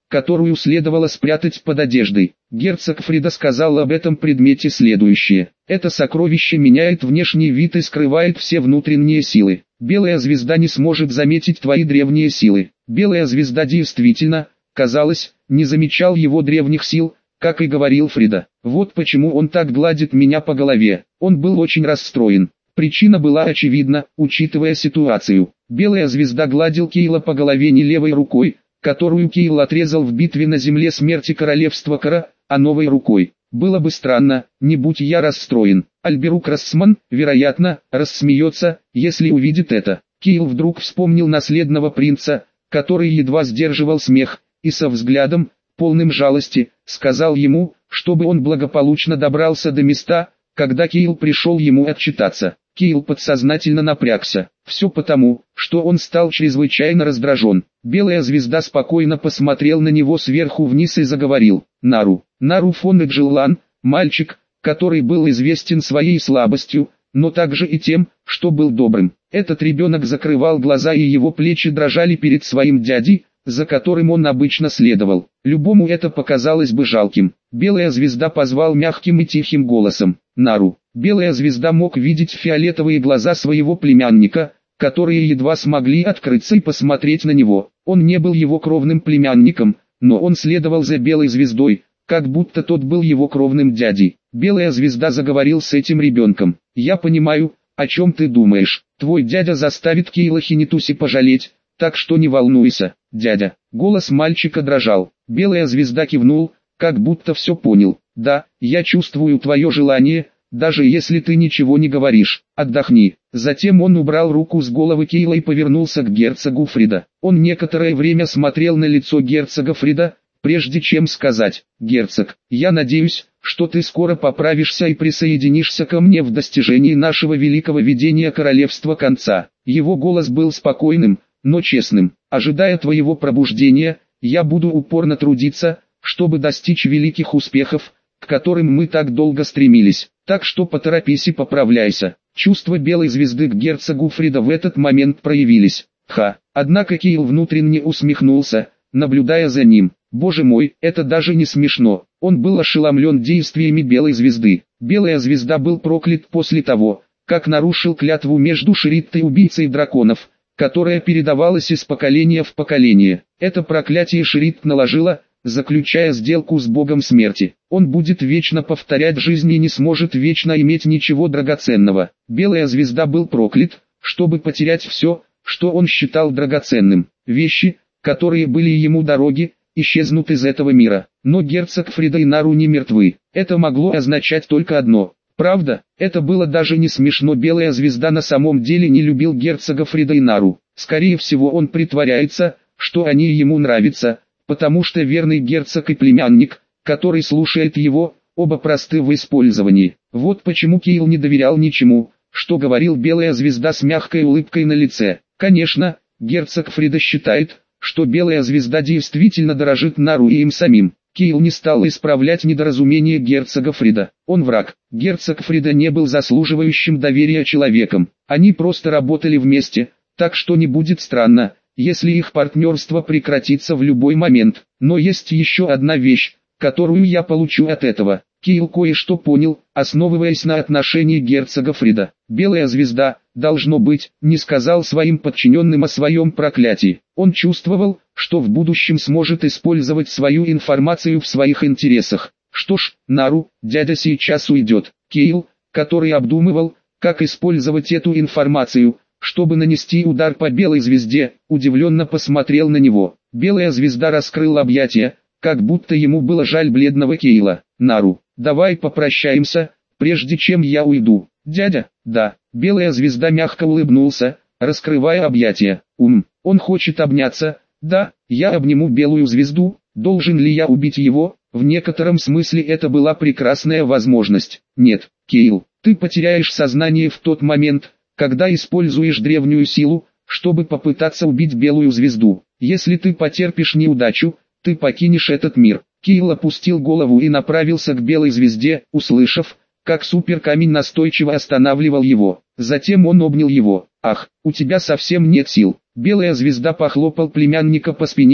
которую следовало спрятать под одеждой. Герцог Фрида сказал об этом предмете следующее. Это сокровище меняет внешний вид и скрывает все внутренние силы. Белая звезда не сможет заметить твои древние силы. Белая звезда действительно, казалось, не замечал его древних сил, как и говорил Фрида. Вот почему он так гладит меня по голове. Он был очень расстроен. Причина была очевидна, учитывая ситуацию. Белая звезда гладил Кейла по голове не левой рукой, которую Кейл отрезал в битве на земле смерти королевства Кара, а новой рукой. Было бы странно, не будь я расстроен. Альберук Рассман, вероятно, рассмеется, если увидит это. Кейл вдруг вспомнил наследного принца, который едва сдерживал смех, и со взглядом, полным жалости, сказал ему, чтобы он благополучно добрался до места, когда Кейл пришел ему отчитаться. Кейл подсознательно напрягся. Все потому, что он стал чрезвычайно раздражен. Белая звезда спокойно посмотрел на него сверху вниз и заговорил. Нару. Нару фон Эджеллан, мальчик, который был известен своей слабостью, но также и тем, что был добрым. Этот ребенок закрывал глаза и его плечи дрожали перед своим дядей, за которым он обычно следовал. Любому это показалось бы жалким. Белая звезда позвал мягким и тихим голосом. Нару. Белая звезда мог видеть фиолетовые глаза своего племянника, которые едва смогли открыться и посмотреть на него. Он не был его кровным племянником, но он следовал за белой звездой, как будто тот был его кровным дядей. Белая звезда заговорил с этим ребенком. «Я понимаю, о чем ты думаешь. Твой дядя заставит Кейла Хинитуси пожалеть, так что не волнуйся, дядя». Голос мальчика дрожал. Белая звезда кивнул, как будто все понял. «Да, я чувствую твое желание, даже если ты ничего не говоришь. Отдохни». Затем он убрал руку с головы Кейла и повернулся к герцогу Фрида. Он некоторое время смотрел на лицо герцога Фрида, прежде чем сказать: «Герцог, я надеюсь, что ты скоро поправишься и присоединишься ко мне в достижении нашего великого видения королевства конца». Его голос был спокойным, но честным. «Ожидая твоего пробуждения, я буду упорно трудиться, чтобы достичь великих успехов, к которым мы так долго стремились. Так что поторопись и поправляйся». Чувства белой звезды к герцогу Фрида в этот момент проявились. Ха. Однако Кейл внутренне усмехнулся, наблюдая за ним. Боже мой, это даже не смешно. Он был ошеломлен действиями белой звезды. Белая звезда был проклят после того, как нарушил клятву между Шриттой и убийцей драконов, которая передавалась из поколения в поколение. Это проклятие Шритт наложила, заключая сделку с богом смерти. Он будет вечно повторять жизнь и не сможет вечно иметь ничего драгоценного. Белая звезда был проклят, чтобы потерять все, что он считал драгоценным. Вещи, которые были ему дороги, исчезнут из этого мира. Но герцог Фрида и Нару не мертвы. Это могло означать только одно. Правда, это было даже не смешно. Белая звезда на самом деле не любил герцога Фрида и Нару. Скорее всего, он притворяется, что они ему нравятся, потому что верный герцог и племянник, который слушает его, оба просты в использовании. Вот почему Кейл не доверял ничему, что говорил белая звезда с мягкой улыбкой на лице. Конечно, герцог Фрида считает, что белая звезда действительно дорожит Нару и им самим. Кейл не стал исправлять недоразумение герцога Фрида. Он враг. Герцог Фрида не был заслуживающим доверия человеком. Они просто работали вместе, так что не будет странно, если их партнерство прекратится в любой момент. Но есть еще одна вещь, которую я получу от этого. Кейл кое-что понял, основываясь на отношении герцога Фрида. Белая звезда, должно быть, не сказал своим подчиненным о своем проклятии. Он чувствовал, что в будущем сможет использовать свою информацию в своих интересах. Что ж, Нару, дядя сейчас уйдет. Кейл, который обдумывал, как использовать эту информацию, чтобы нанести удар по белой звезде, удивленно посмотрел на него. Белая звезда раскрыла объятия, как будто ему было жаль бледного Кейла. «Нару, давай попрощаемся, прежде чем я уйду». «Дядя?» «Да». Белая звезда мягко улыбнулся, раскрывая объятия. «Ум, он хочет обняться?» «Да, я обниму белую звезду. Должен ли я убить его?» В некотором смысле это была прекрасная возможность. «Нет, Кейл, ты потеряешь сознание в тот момент, когда используешь древнюю силу, чтобы попытаться убить белую звезду. Если ты потерпишь неудачу, ты покинешь этот мир». Кейл опустил голову и направился к белой звезде, услышав, как суперкамень настойчиво останавливал его. Затем он обнял его. «Ах, у тебя совсем нет сил». Белая звезда похлопал племянника по спине,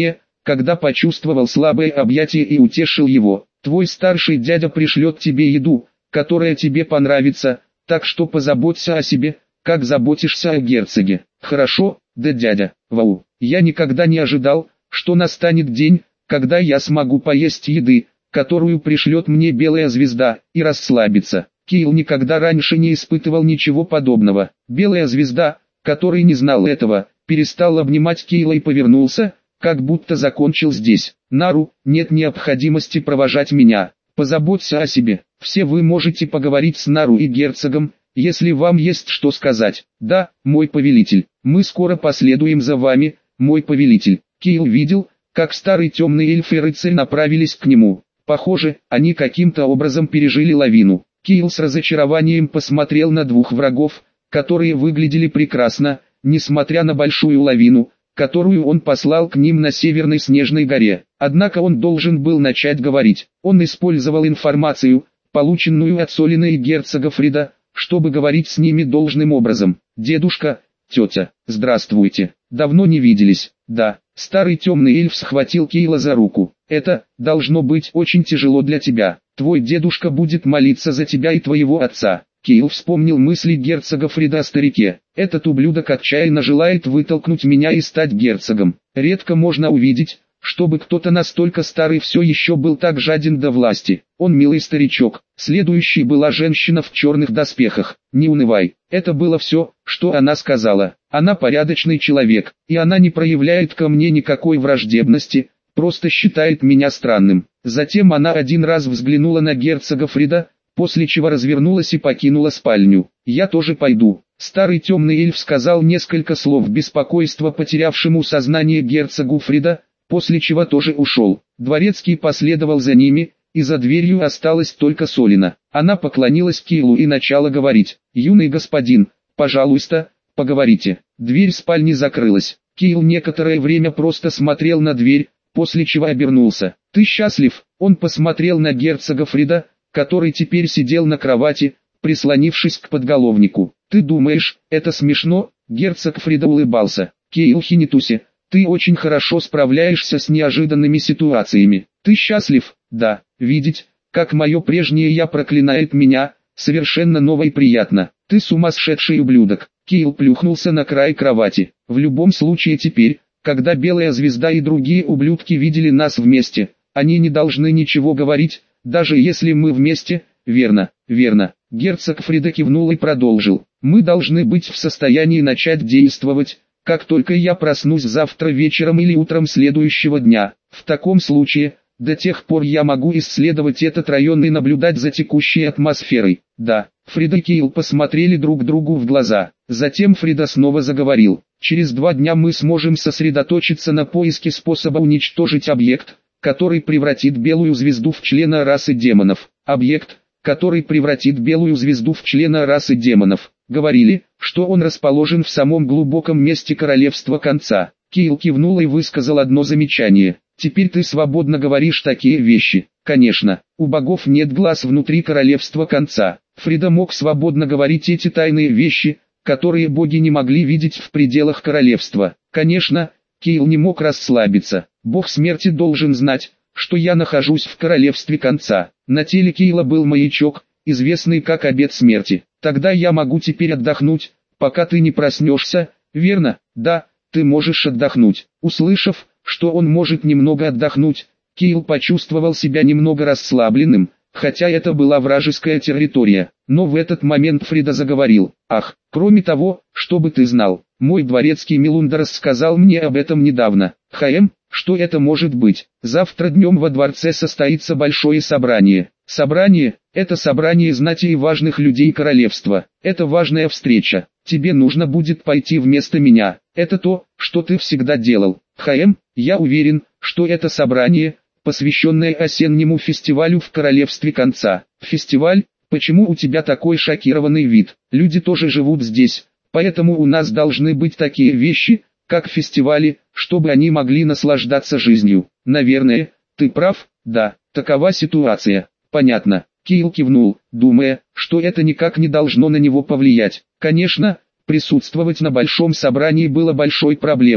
когда почувствовал слабое объятие и утешил его. Твой старший дядя пришлет тебе еду, которая тебе понравится, так что позаботься о себе, как заботишься о герцоге. Хорошо, да дядя, вау. Я никогда не ожидал, что настанет день, когда я смогу поесть еды, которую пришлет мне Белая Звезда, и расслабиться. Кайл никогда раньше не испытывал ничего подобного. Белая Звезда, который не знал этого, перестал обнимать Кайла и повернулся, как будто закончил здесь. Нару, нет необходимости провожать меня. Позаботься о себе. Все вы можете поговорить с Нару и герцогом, если вам есть что сказать. Да, мой повелитель, мы скоро последуем за вами, мой повелитель. Кайл видел, как старый темный эльф и рыцарь направились к нему. Похоже, они каким-то образом пережили лавину. Кайл с разочарованием посмотрел на двух врагов, которые выглядели прекрасно, несмотря на большую лавину, которую он послал к ним на Северной Снежной горе. Однако он должен был начать говорить. Он использовал информацию, полученную от Солина и герцога Фрида, чтобы говорить с ними должным образом. «Дедушка, тетя, здравствуйте, давно не виделись». «Да». Старый темный эльф схватил Кайла за руку. «Это, должно быть, очень тяжело для тебя. Твой дедушка будет молиться за тебя и твоего отца». Кайл вспомнил мысли герцога Фрида о старике. «Этот ублюдок отчаянно желает вытолкнуть меня и стать герцогом. Редко можно увидеть, чтобы кто-то настолько старый все еще был так жаден до власти. Он милый старичок». Следующей была женщина в черных доспехах. «Не унывай». Это было все, что она сказала. «Она порядочный человек, и она не проявляет ко мне никакой враждебности, просто считает меня странным». Затем она один раз взглянула на герцога Фрида, после чего развернулась и покинула спальню. «Я тоже пойду». Старый темный эльф сказал несколько слов беспокойства потерявшему сознание герцогу Фрида, после чего тоже ушел. Дворецкий последовал за ними, и за дверью осталась только Солина. Она поклонилась Кайлу и начала говорить. «Юный господин, пожалуйста, поговорите». Дверь спальни закрылась. Кайл некоторое время просто смотрел на дверь, после чего обернулся. «Ты счастлив?» Он посмотрел на герцога Фрида, который теперь сидел на кровати, прислонившись к подголовнику. «Ты думаешь, это смешно?» Герцог Фрида улыбался. «Кайл Хинитуси, ты очень хорошо справляешься с неожиданными ситуациями. Ты счастлив?» «Да». «Видеть, как мое прежнее я проклинает меня, совершенно ново и приятно. Ты сумасшедший ублюдок». Кайл плюхнулся на край кровати. «В любом случае теперь, когда Белая Звезда и другие ублюдки видели нас вместе, они не должны ничего говорить, даже если мы вместе». «Верно, верно». Герцог Фрида кивнул и продолжил. «Мы должны быть в состоянии начать действовать, как только я проснусь завтра вечером или утром следующего дня. В таком случае, до тех пор я могу исследовать этот район и наблюдать за текущей атмосферой». «Да». Фрида и Кайл посмотрели друг другу в глаза. Затем Фрида снова заговорил. «Через два дня мы сможем сосредоточиться на поиске способа уничтожить объект, который превратит Белую Звезду в члена расы демонов. Объект, который превратит Белую Звезду в члена расы демонов. Говорили, что он расположен в самом глубоком месте Королевства Конца». Кайл кивнул и высказал одно замечание. «Теперь ты свободно говоришь такие вещи». «Конечно, у богов нет глаз внутри Королевства Конца». Фрида мог свободно говорить эти тайные вещи, которые боги не могли видеть в пределах королевства. Конечно, Кайл не мог расслабиться. Бог смерти должен знать, что я нахожусь в Королевстве Конца. На теле Кайла был маячок, известный как обет смерти. Тогда я могу теперь отдохнуть, пока ты не проснешься, верно? Да, ты можешь отдохнуть. Услышав, что он может немного отдохнуть, Кайл почувствовал себя немного расслабленным, хотя это была вражеская территория. Но в этот момент Фрида заговорил. «Ах, кроме того, чтобы ты знал, мой дворецкий Мелундарас сказал мне об этом недавно. Хаэм, что это может быть? Завтра днем во дворце состоится большое собрание». «Собрание? Это собрание знати и важных людей королевства. Это важная встреча. Тебе нужно будет пойти вместо меня. Это то, что ты всегда делал. Хаэм, я уверен, что это собрание, посвященное осеннему фестивалю в Королевстве Конца». «Фестиваль? Почему у тебя такой шокированный вид? Люди тоже живут здесь, поэтому у нас должны быть такие вещи, как фестивали, чтобы они могли наслаждаться жизнью». «Наверное, ты прав, да, такова ситуация». «Понятно». Кайл кивнул, думая, что это никак не должно на него повлиять. Конечно, присутствовать на большом собрании было большой проблемой.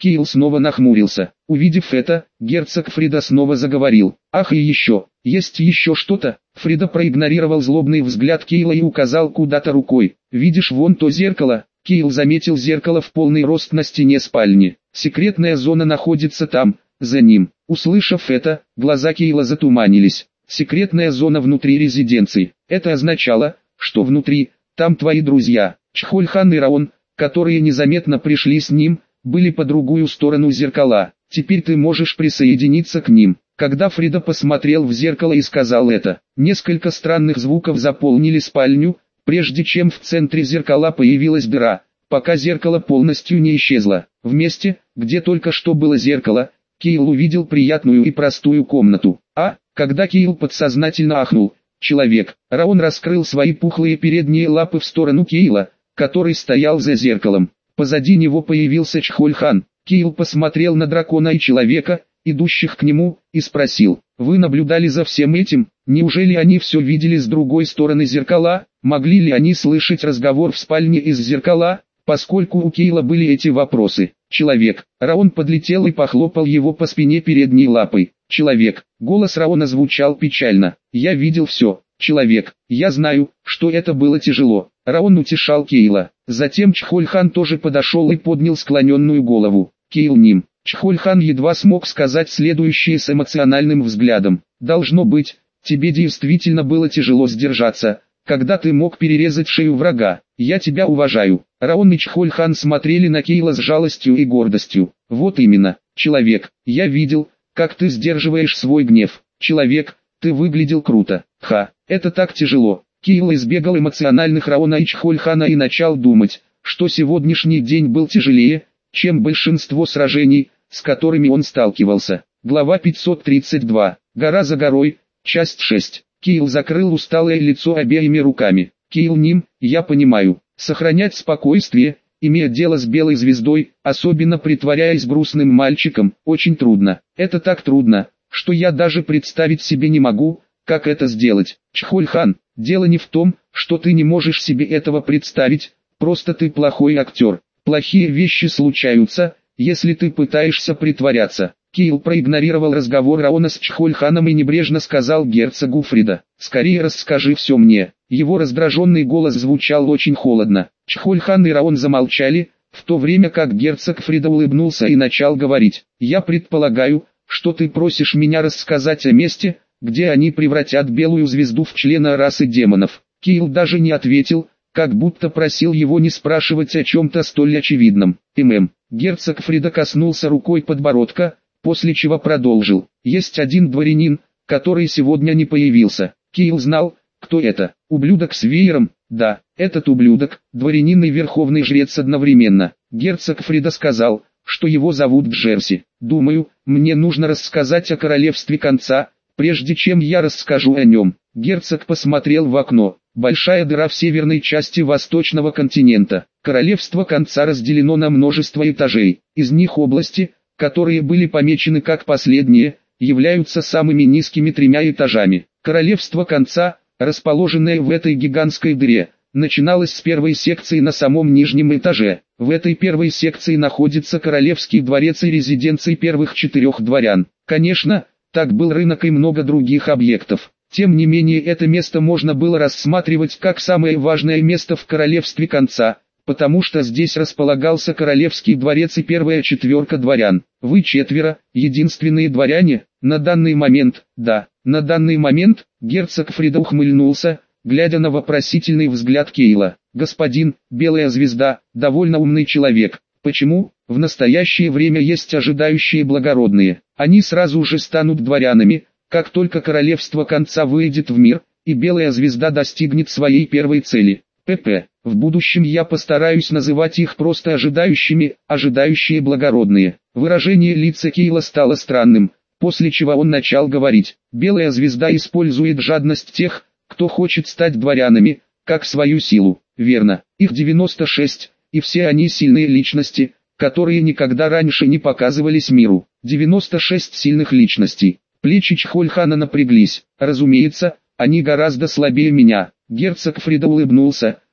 Кейл снова нахмурился. Увидев это, герцог Фрида снова заговорил. «Ах, и еще, есть еще что-то?» Фрида проигнорировал злобный взгляд Кейла и указал куда-то рукой. «Видишь вон то зеркало?» Кейл заметил зеркало в полный рост на стене спальни. «Секретная зона находится там, за ним». Услышав это, глаза Кейла затуманились. «Секретная зона внутри резиденции». Это означало, что внутри, там твои друзья, Чхольхан и Раон, которые незаметно пришли с ним, были по другую сторону зеркала. Теперь ты можешь присоединиться к ним. Когда Фрида посмотрел в зеркало и сказал это, несколько странных звуков заполнили спальню, прежде чем в центре зеркала появилась дыра, пока зеркало полностью не исчезло. В месте, где только что было зеркало, Кейл увидел приятную и простую комнату. А, когда Кейл подсознательно ахнул, человек, Раон раскрыл свои пухлые передние лапы в сторону Кейла, который стоял за зеркалом. Позади него появился Чхольхан. Кейл посмотрел на дракона и человека, идущих к нему, и спросил: «Вы наблюдали за всем этим? Неужели они все видели с другой стороны зеркала? Могли ли они слышать разговор в спальне из зеркала?» Поскольку у Кейла были эти вопросы, человек, Раон подлетел и похлопал его по спине передней лапой. Человек, голос Раона звучал печально. «Я видел все, человек, я знаю, что это было тяжело». Раон утешал Кейла. Затем Чхольхан тоже подошел и поднял склоненную голову. «Кейл ним». Чхольхан едва смог сказать следующее с эмоциональным взглядом. «Должно быть, тебе действительно было тяжело сдержаться, когда ты мог перерезать шею врага. Я тебя уважаю». Раон и Чхольхан смотрели на Кейла с жалостью и гордостью. «Вот именно, человек, я видел, как ты сдерживаешь свой гнев. Человек, ты выглядел круто. Ха, это так тяжело». Кейл избегал эмоциональных Раона и Чхольхана и начал думать, что сегодняшний день был тяжелее, чем большинство сражений, с которыми он сталкивался. Глава пятьсот тридцать два. Гора за горой, часть шесть. Кейл закрыл усталое лицо обеими руками. «Кейл Ним, я понимаю, сохранять спокойствие, имея дело с белой звездой, особенно притворяясь грустным мальчиком, очень трудно. Это так трудно, что я даже представить себе не могу, как это сделать. Чхольхан, дело не в том, что ты не можешь себе этого представить, просто ты плохой актер. Плохие вещи случаются, если ты пытаешься притворяться». Кейл проигнорировал разговор Раона с Чхольханом и небрежно сказал герцогу Фрида: «Скорее расскажи все мне». Его раздраженный голос звучал очень холодно. Чхольхан и Раон замолчали, в то время как герцог Фрида улыбнулся и начал говорить: «Я предполагаю, что ты просишь меня рассказать о месте, где они превратят белую звезду в члена расы демонов». Кейл даже не ответил, как будто просил его не спрашивать о чем-то столь очевидном. «ММ». Герцог Фрида коснулся рукой подбородка, после чего продолжил: «Есть один дворянин, который сегодня не появился». Кейл знал, кто это. Ублюдок с веером. Да, этот ублюдок, дворянин и верховный жрец одновременно. Герцог Фрида сказал, что его зовут Джерси. «Думаю, мне нужно рассказать о королевстве конца, прежде чем я расскажу о нем». Герцог посмотрел в окно. Большая дыра в северной части восточного континента. Королевство конца разделено на множество этажей. Из них области, которые были помечены как последние, являются самыми низкими тремя этажами. Королевство конца, расположенное в этой гигантской дыре, начиналось с первой секции на самом нижнем этаже. В этой первой секции находится королевский дворец и резиденции первых четырех дворян. Конечно, так был рынок и много других объектов. Тем не менее, это место можно было рассматривать как самое важное место в королевстве конца, потому что здесь располагался королевский дворец и первая четверка дворян. Вы четверо, единственные дворяне, на данный момент. Да, на данный момент, герцог Фрида ухмыльнулся, глядя на вопросительный взгляд Кейла. «Господин, Белая Звезда, довольно умный человек. Почему? В настоящее время есть ожидающие благородные. Они сразу же станут дворянами, как только королевство конца выйдет в мир, и Белая Звезда достигнет своей первой цели. ПП. В будущем я постараюсь называть их просто ожидающими, ожидающие благородные». Выражение лица Кейла стало странным, после чего он начал говорить: «Белая Звезда использует жадность тех, кто хочет стать дворянами, как свою силу. Верно, их девяносто шесть, и все они сильные личности, которые никогда раньше не показывались миру. девяносто шесть сильных личностей». Плечи Чхольхана напряглись. «Разумеется, они гораздо слабее меня». Герцог Фрида улыбнулся,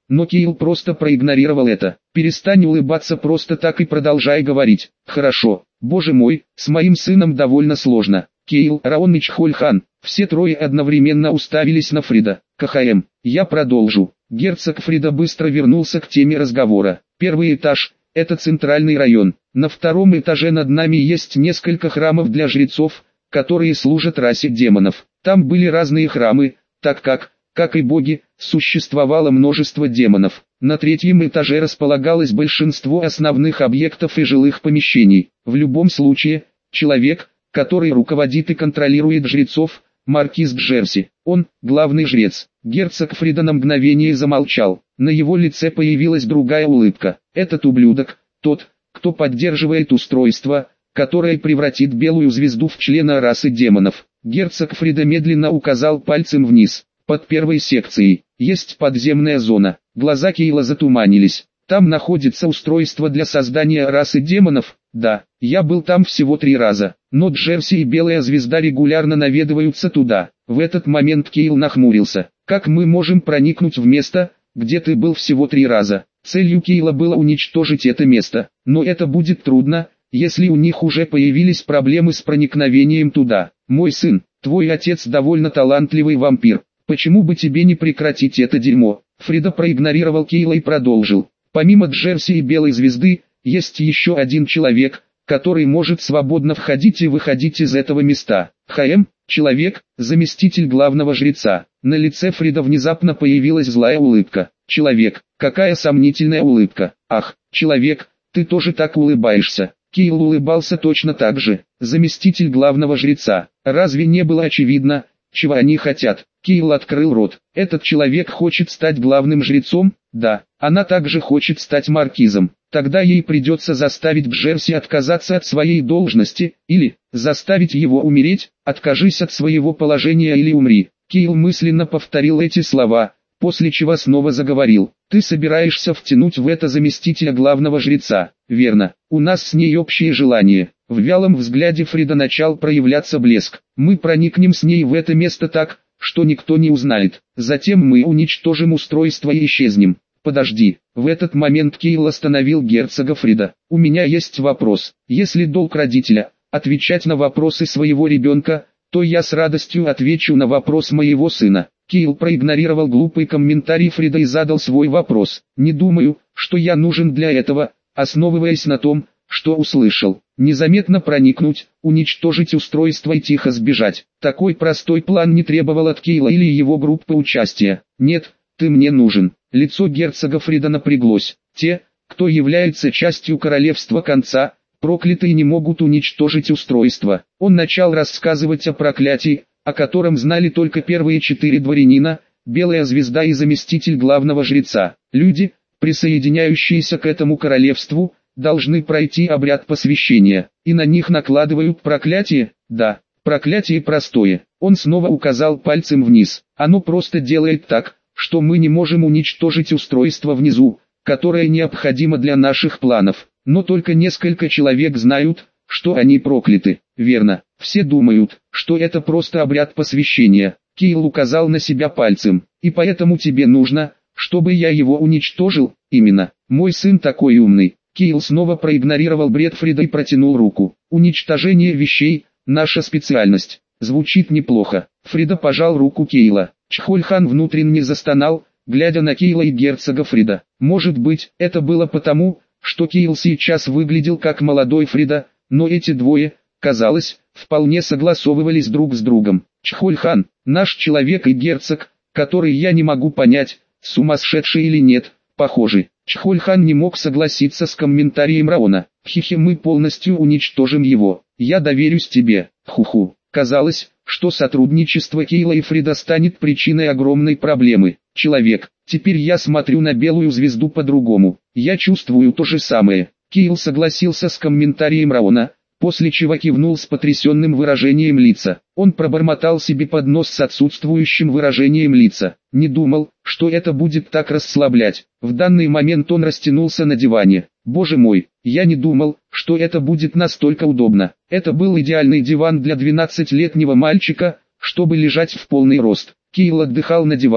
но Кейл просто проигнорировал это. «Перестань улыбаться просто так и продолжай говорить». «Хорошо. Боже мой, с моим сыном довольно сложно». Кейл, Раон и Чхольхан, все трое одновременно уставились на Фрида. «КХМ, я продолжу». Герцог Фрида быстро вернулся к теме разговора. «Первый этаж – это центральный район. На втором этаже над нами есть несколько храмов для жрецов, которые служат расе демонов. Там были разные храмы, так как, как и боги, существовало множество демонов. На третьем этаже располагалось большинство основных объектов и жилых помещений. В любом случае, человек, который руководит и контролирует жрецов, маркиз Джерси. Он – главный жрец». Герцог Фрида на мгновение замолчал. На его лице появилась другая улыбка. «Этот ублюдок, тот, кто поддерживает устройство, которое превратит белую звезду в члена расы демонов». Герцог Фрида медленно указал пальцем вниз. «Под первой секцией есть подземная зона». Глаза Кейла затуманились. «Там находится устройство для создания расы демонов?» «Да, я был там всего три раза, но Джерси и Белая Звезда регулярно наведываются туда». В этот момент Кейл нахмурился. «Как мы можем проникнуть в место, где ты был всего три раза?» Целью Кейла было уничтожить это место, но это будет трудно, если у них уже появились проблемы с проникновением туда. «Мой сын, твой отец довольно талантливый вампир, почему бы тебе не прекратить это дерьмо?» Фрида проигнорировал Кейла и продолжил. «Помимо Джерси и Белой Звезды, есть еще один человек, который может свободно входить и выходить из этого места. ХМ, человек, заместитель главного жреца». На лице Фрида внезапно появилась злая улыбка. «Человек, какая сомнительная улыбка. Ах, человек, ты тоже так улыбаешься». Кейл улыбался точно так же. Заместитель главного жреца. Разве не было очевидно, чего они хотят? Кейл открыл рот. «Этот человек хочет стать главным жрецом?» «Да, она также хочет стать маркизом. Тогда ей придется заставить Джерси отказаться от своей должности, или заставить его умереть. Откажись от своего положения или умри». Кейл мысленно повторил эти слова, после чего снова заговорил. «Ты собираешься втянуть в это заместителя главного жреца, верно? У нас с ней общее желание». В вялом взгляде Фрида начал проявляться блеск. «Мы проникнем с ней в это место так, что никто не узнает. Затем мы уничтожим устройство и исчезнем». «Подожди». В этот момент Кейл остановил герцога Фрида. «У меня есть вопрос. Если долг родителя – отвечать на вопросы своего ребенка, то я с радостью отвечу на вопрос моего сына». Кейл проигнорировал глупый комментарий Фрида и задал свой вопрос. «Не думаю, что я нужен для этого», основываясь на том, что услышал. Незаметно проникнуть, уничтожить устройство и тихо сбежать. Такой простой план не требовал от Кейла или его группы участия. «Нет, ты мне нужен». Лицо герцога Фрида напряглось. «Те, кто является частью королевства конца, проклятые не могут уничтожить устройство». Он начал рассказывать о проклятии, о котором знали только первые четыре дворянина, Белая Звезда и заместитель главного жреца. Люди, присоединяющиеся к этому королевству, должны пройти обряд посвящения, и на них накладывают проклятие. Да, проклятие простое. Он снова указал пальцем вниз. Оно просто делает так, что мы не можем уничтожить устройство внизу, которое необходимо для наших планов. Но только несколько человек знают, что они прокляты. Верно, все думают, что это просто обряд посвящения. Кейл указал на себя пальцем. И поэтому тебе нужно, чтобы я его уничтожил. Именно, мой сын такой умный. Кейл снова проигнорировал бред Фрида и протянул руку. «Уничтожение вещей – наша специальность». Звучит неплохо. Фрида пожал руку Кейла. Чхольхан внутренне застонал, глядя на Кейла и герцога Фрида. Может быть, это было потому, что Кейл сейчас выглядел как молодой Фрида, но эти двое, казалось, вполне согласовывались друг с другом. Чхольхан, наш человек и герцог, который я не могу понять, сумасшедший или нет, похожи. Чхольхан не мог согласиться с комментарием Раона. «Хихи, мы полностью уничтожим его. Я доверюсь тебе». Ху-ху. Казалось, что сотрудничество Кейла и Фрида станет причиной огромной проблемы. «Человек, теперь я смотрю на Белую Звезду по-другому. Я чувствую то же самое». Кейл согласился с комментарием Раона, после чего кивнул с потрясенным выражением лица. Он пробормотал себе под нос с отсутствующим выражением лица. Не думал, что это будет так расслаблять. В данный момент он растянулся на диване. Боже мой, я не думал, что это будет настолько удобно. Это был идеальный диван для двенадцатилетнего мальчика, чтобы лежать в полный рост. Кейл отдыхал на диване.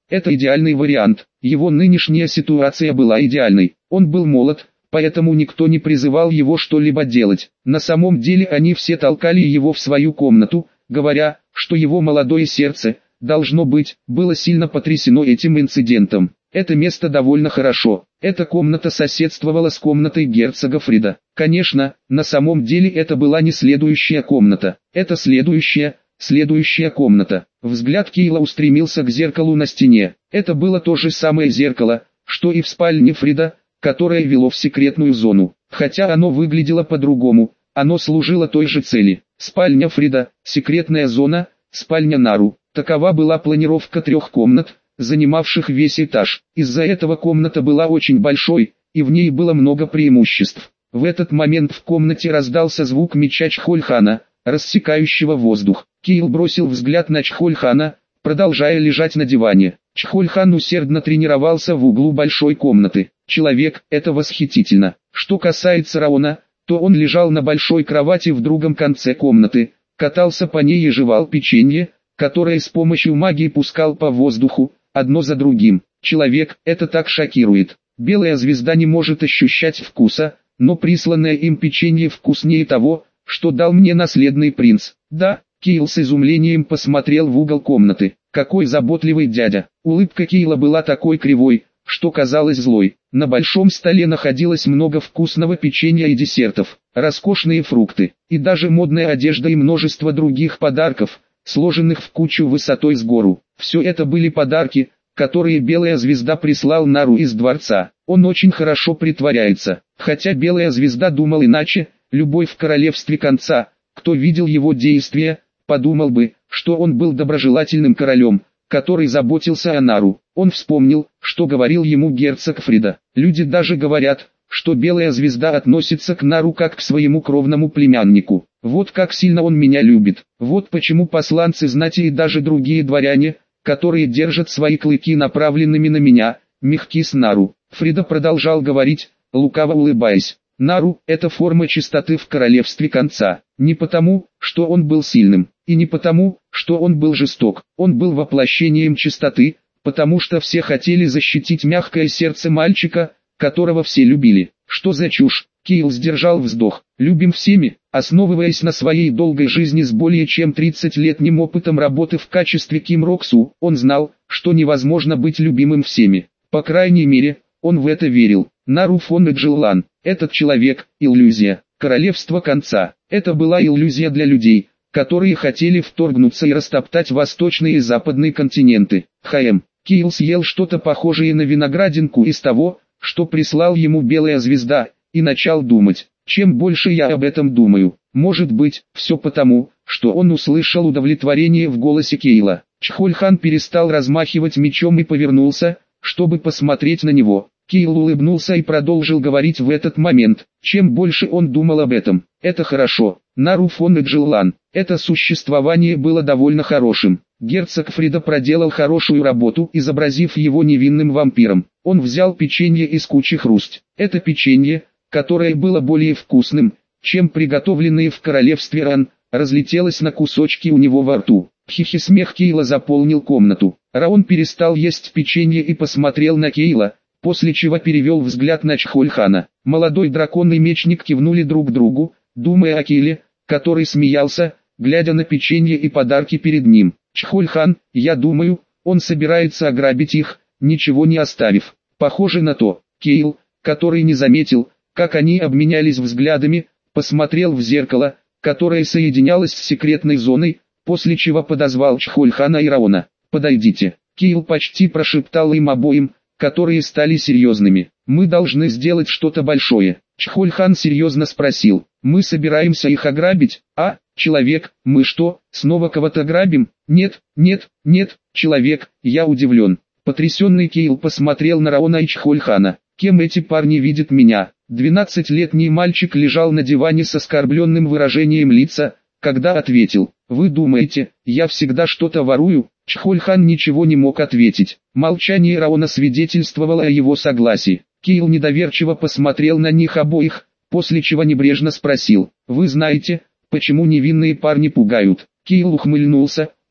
Это идеальный вариант. Его нынешняя ситуация была идеальной. Он был молод, поэтому никто не призывал его что-либо делать. На самом деле они все толкали его в свою комнату, говоря, что его молодое сердце, должно быть, было сильно потрясено этим инцидентом. Это место довольно хорошо. Эта комната соседствовала с комнатой герцога Фрида. Конечно, на самом деле это была не следующая комната. Это следующая, следующая комната. Взгляд Кейла устремился к зеркалу на стене. Это было то же самое зеркало, что и в спальне Фрида, которое вело в секретную зону. Хотя оно выглядело по-другому, оно служило той же цели. Спальня Фрида, секретная зона, спальня Нару. Такова была планировка трех комнат, занимавших весь этаж. Из-за этого комната была очень большой, и в ней было много преимуществ. В этот момент в комнате раздался звук меча Чхольхана, рассекающего воздух. Кейл бросил взгляд на Чхольхана, продолжая лежать на диване. Чхольхан усердно тренировался в углу большой комнаты. Человек, это восхитительно. Что касается Раона, то он лежал на большой кровати в другом конце комнаты, катался по ней и жевал печенье, которое с помощью магии пускал по воздуху, одно за другим. Человек, это так шокирует. Белая звезда не может ощущать вкуса, но присланное им печенье вкуснее того, что дал мне наследный принц. Да, Кейл с изумлением посмотрел в угол комнаты. Какой заботливый дядя. Улыбка Кейла была такой кривой, что казалась злой. На большом столе находилось много вкусного печенья и десертов, роскошные фрукты, и даже модная одежда и множество других подарков, сложенных в кучу высотой с гору. Все это были подарки, которые Белая Звезда прислал Нару из дворца. Он очень хорошо притворяется. Хотя Белая Звезда думал иначе, любой в королевстве конца, кто видел его действия, подумал бы, что он был доброжелательным королем, который заботился о Нару. Он вспомнил, что говорил ему герцог Фрида. Люди даже говорят, что Белая Звезда относится к Нару как к своему кровному племяннику. Вот как сильно он меня любит. Вот почему посланцы знати и даже другие дворяне, которые держат свои клыки направленными на меня, мягки с Нару. Фрида продолжал говорить, лукаво улыбаясь. Нару – это форма чистоты в королевстве конца. Не потому, что он был сильным, и не потому, что он был жесток. Он был воплощением чистоты, потому что все хотели защитить мягкое сердце мальчика, которого все любили. Что за чушь? Кейл сдержал вздох. Любим всеми, основываясь на своей долгой жизни с более чем тридцатилетним опытом работы в качестве Ким Роксу, он знал, что невозможно быть любимым всеми. По крайней мере, он в это верил. Нару фон Эджилан. Этот человек – иллюзия. Королевство конца. Это была иллюзия для людей, которые хотели вторгнуться и растоптать восточный и западный континенты. Хаем. Кейл съел что-то похожее на виноградинку из того, что прислал ему Белая Звезда, и начал думать. Чем больше я об этом думаю, может быть, все потому, что он услышал удовлетворение в голосе Кейла. Чхольхан перестал размахивать мечом и повернулся, чтобы посмотреть на него. Кейл улыбнулся и продолжил говорить в этот момент. Чем больше он думал об этом, это хорошо. Нару фон Эджилан. Это существование было довольно хорошим. Герцог Фрида проделал хорошую работу, изобразив его невинным вампиром. Он взял печенье из кучи хрусть. Это печенье, которое было более вкусным, чем приготовленные в королевстве Ран, разлетелось на кусочки у него во рту. Хихи смех Кейла заполнил комнату. Раон перестал есть печенье и посмотрел на Кейла, после чего перевел взгляд на Чхольхана. Молодой дракон и мечник кивнули друг другу, думая о Кейле, который смеялся, глядя на печенье и подарки перед ним. Чхольхан, я думаю, он собирается ограбить их, ничего не оставив. Похоже на то. Кейл, который не заметил, как они обменялись взглядами, посмотрел в зеркало, которое соединялось с секретной зоной, после чего подозвал Чхольхана и Раона. «Подойдите». Кейл почти прошептал им обоим, которые стали серьезными. «Мы должны сделать что-то большое». Чхольхан серьезно спросил. «Мы собираемся их ограбить, а, человек, мы что, снова кого-то грабим?» «Нет, нет, нет, человек, я удивлен». Потрясенный Кейл посмотрел на Раона и Чхольхана. «Кем эти парни видят меня?» Двенадцатилетний мальчик лежал на диване с оскорбленным выражением лица, когда ответил. «Вы думаете, я всегда что-то ворую?» Чхольхан ничего не мог ответить. Молчание Раона свидетельствовало о его согласии. Кейл недоверчиво посмотрел на них обоих, после чего небрежно спросил. «Вы знаете, почему невинные парни пугают?» Кейл ухмыльнулся,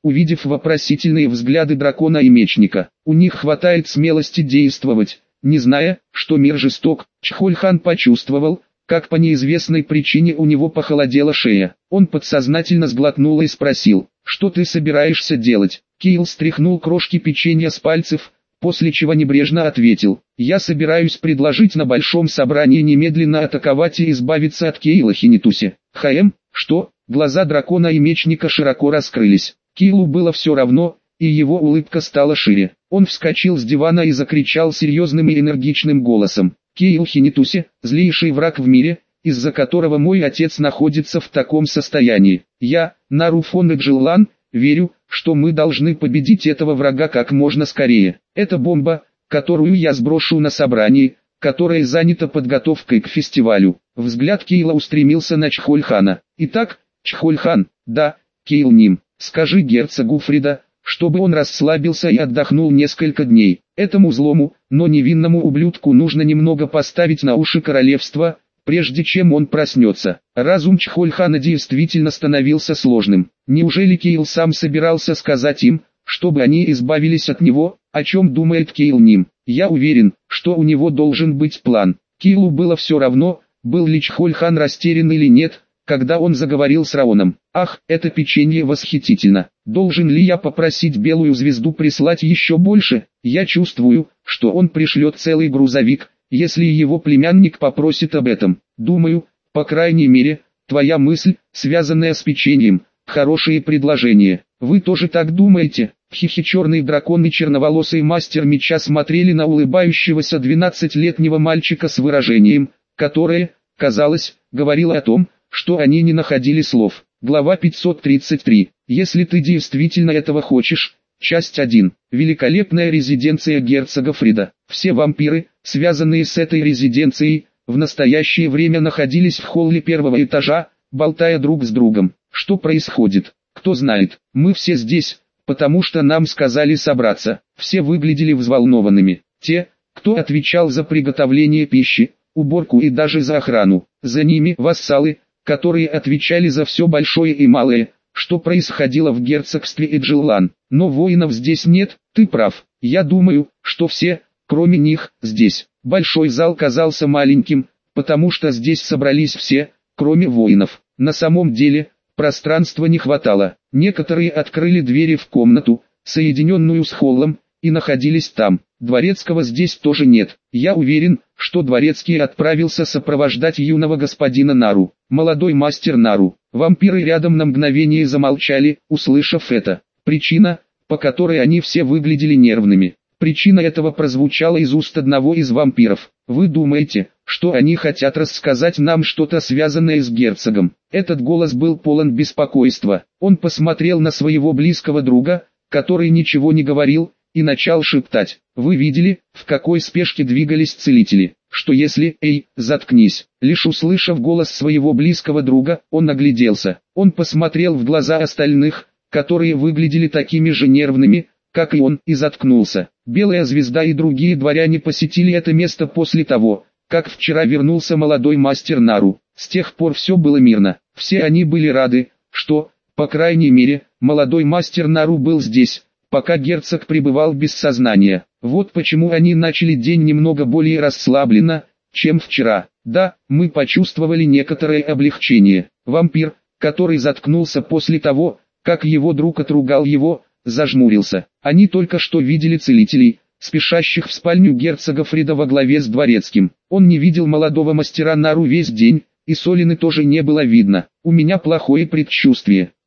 увидев вопросительные взгляды дракона и мечника. У них хватает смелости действовать, не зная, что мир жесток. Чхоль-хан почувствовал, как по неизвестной причине у него похолодела шея. Он подсознательно сглотнул и спросил: «Что ты собираешься делать?» Киил стряхнул крошки печенья с пальцев, после чего небрежно ответил: «Я собираюсь предложить на большом собрании немедленно атаковать и избавиться от Кейла Хинитуси». «Хаэм, что?» Глаза дракона и мечника широко раскрылись. Киилу было все равно, и его улыбка стала шире. Он вскочил с дивана и закричал серьезным и энергичным голосом: «Кейл Хинитуси, злейший враг в мире, из-за которого мой отец находится в таком состоянии. Я, Нару фон Эджиллан, верю, что мы должны победить этого врага как можно скорее. Это бомба, которую я сброшу на собрании, которое занято подготовкой к фестивалю». Взгляд Кейла устремился на Чхоль-хана. «Итак, Чхоль-хан, да, Кейл Ним, скажи герцогу Фрида, чтобы он расслабился и отдохнул несколько дней. Этому злому, но невинному ублюдку нужно немного поставить на уши королевства, прежде чем он проснется». Разум Чхоль-хана действительно становился сложным. Неужели Кейл сам собирался сказать им, чтобы они избавились от него? О чем думает Кейл Ним? Я уверен, что у него должен быть план. Кейлу было все равно, был ли Чхоль-хан растерян или нет, когда он заговорил с Раоном. «Ах, это печенье восхитительно! Должен ли я попросить Белую Звезду прислать еще больше? Я чувствую, что он пришлет целый грузовик, если его племянник попросит об этом. Думаю, по крайней мере, твоя мысль, связанная с печеньем, хорошее предложение. Вы тоже так думаете?» Хихи черный дракон и черноволосый мастер меча смотрели на улыбающегося двенадцатилетнего мальчика с выражением, которое, казалось, говорило о том, что они не находили слов. Глава пятьсот тридцать три. Если ты действительно этого хочешь. Часть один. Великолепная резиденция герцога Фрида. Все вампиры, связанные с этой резиденцией, в настоящее время находились в холле первого этажа, болтая друг с другом. Что происходит? Кто знает. Мы все здесь, потому что нам сказали собраться. Все выглядели взволнованными. Те, кто отвечал за приготовление пищи, уборку и даже за охрану. За ними вассалы, которые отвечали за все большое и малое, что происходило в герцогстве Эджиллан. Но воинов здесь нет. Ты прав. Я думаю, что все, кроме них, здесь. Большой зал казался маленьким, потому что здесь собрались все, кроме воинов. На самом деле, пространства не хватало. Некоторые открыли двери в комнату, соединенную с холлом, и находились там. Дворецкого здесь тоже нет. Я уверен, что Дворецкий отправился сопровождать юного господина Нару. Молодой мастер Нару. Вампиры рядом на мгновение замолчали, услышав это. Причина, по которой они все выглядели нервными. Причина этого прозвучала из уст одного из вампиров. Вы думаете, что они хотят рассказать нам что-то связанное с герцогом? Этот голос был полон беспокойства. Он посмотрел на своего близкого друга, который ничего не говорил, и начал шептать. Вы видели, в какой спешке двигались целители? Что если, эй, заткнись. Лишь услышав голос своего близкого друга, он огляделся. Он посмотрел в глаза остальных, которые выглядели такими же нервными, как и он, и заткнулся. Белая Звезда и другие дворяне посетили это место после того, как вчера вернулся молодой мастер Нару. С тех пор все было мирно. Все они были рады, что, по крайней мере, молодой мастер Нару был здесь, пока герцог пребывал без сознания. Вот почему они начали день немного более расслабленно, чем вчера. Да, мы почувствовали некоторое облегчение. Вампир, который заткнулся после того, как его друг отругал его, зажмурился. Они только что видели целителей, спешащих в спальню герцога Фрида во главе с Дворецким. Он не видел молодого мастера Нару весь день, и Солины тоже не было видно. У меня плохое предчувствие.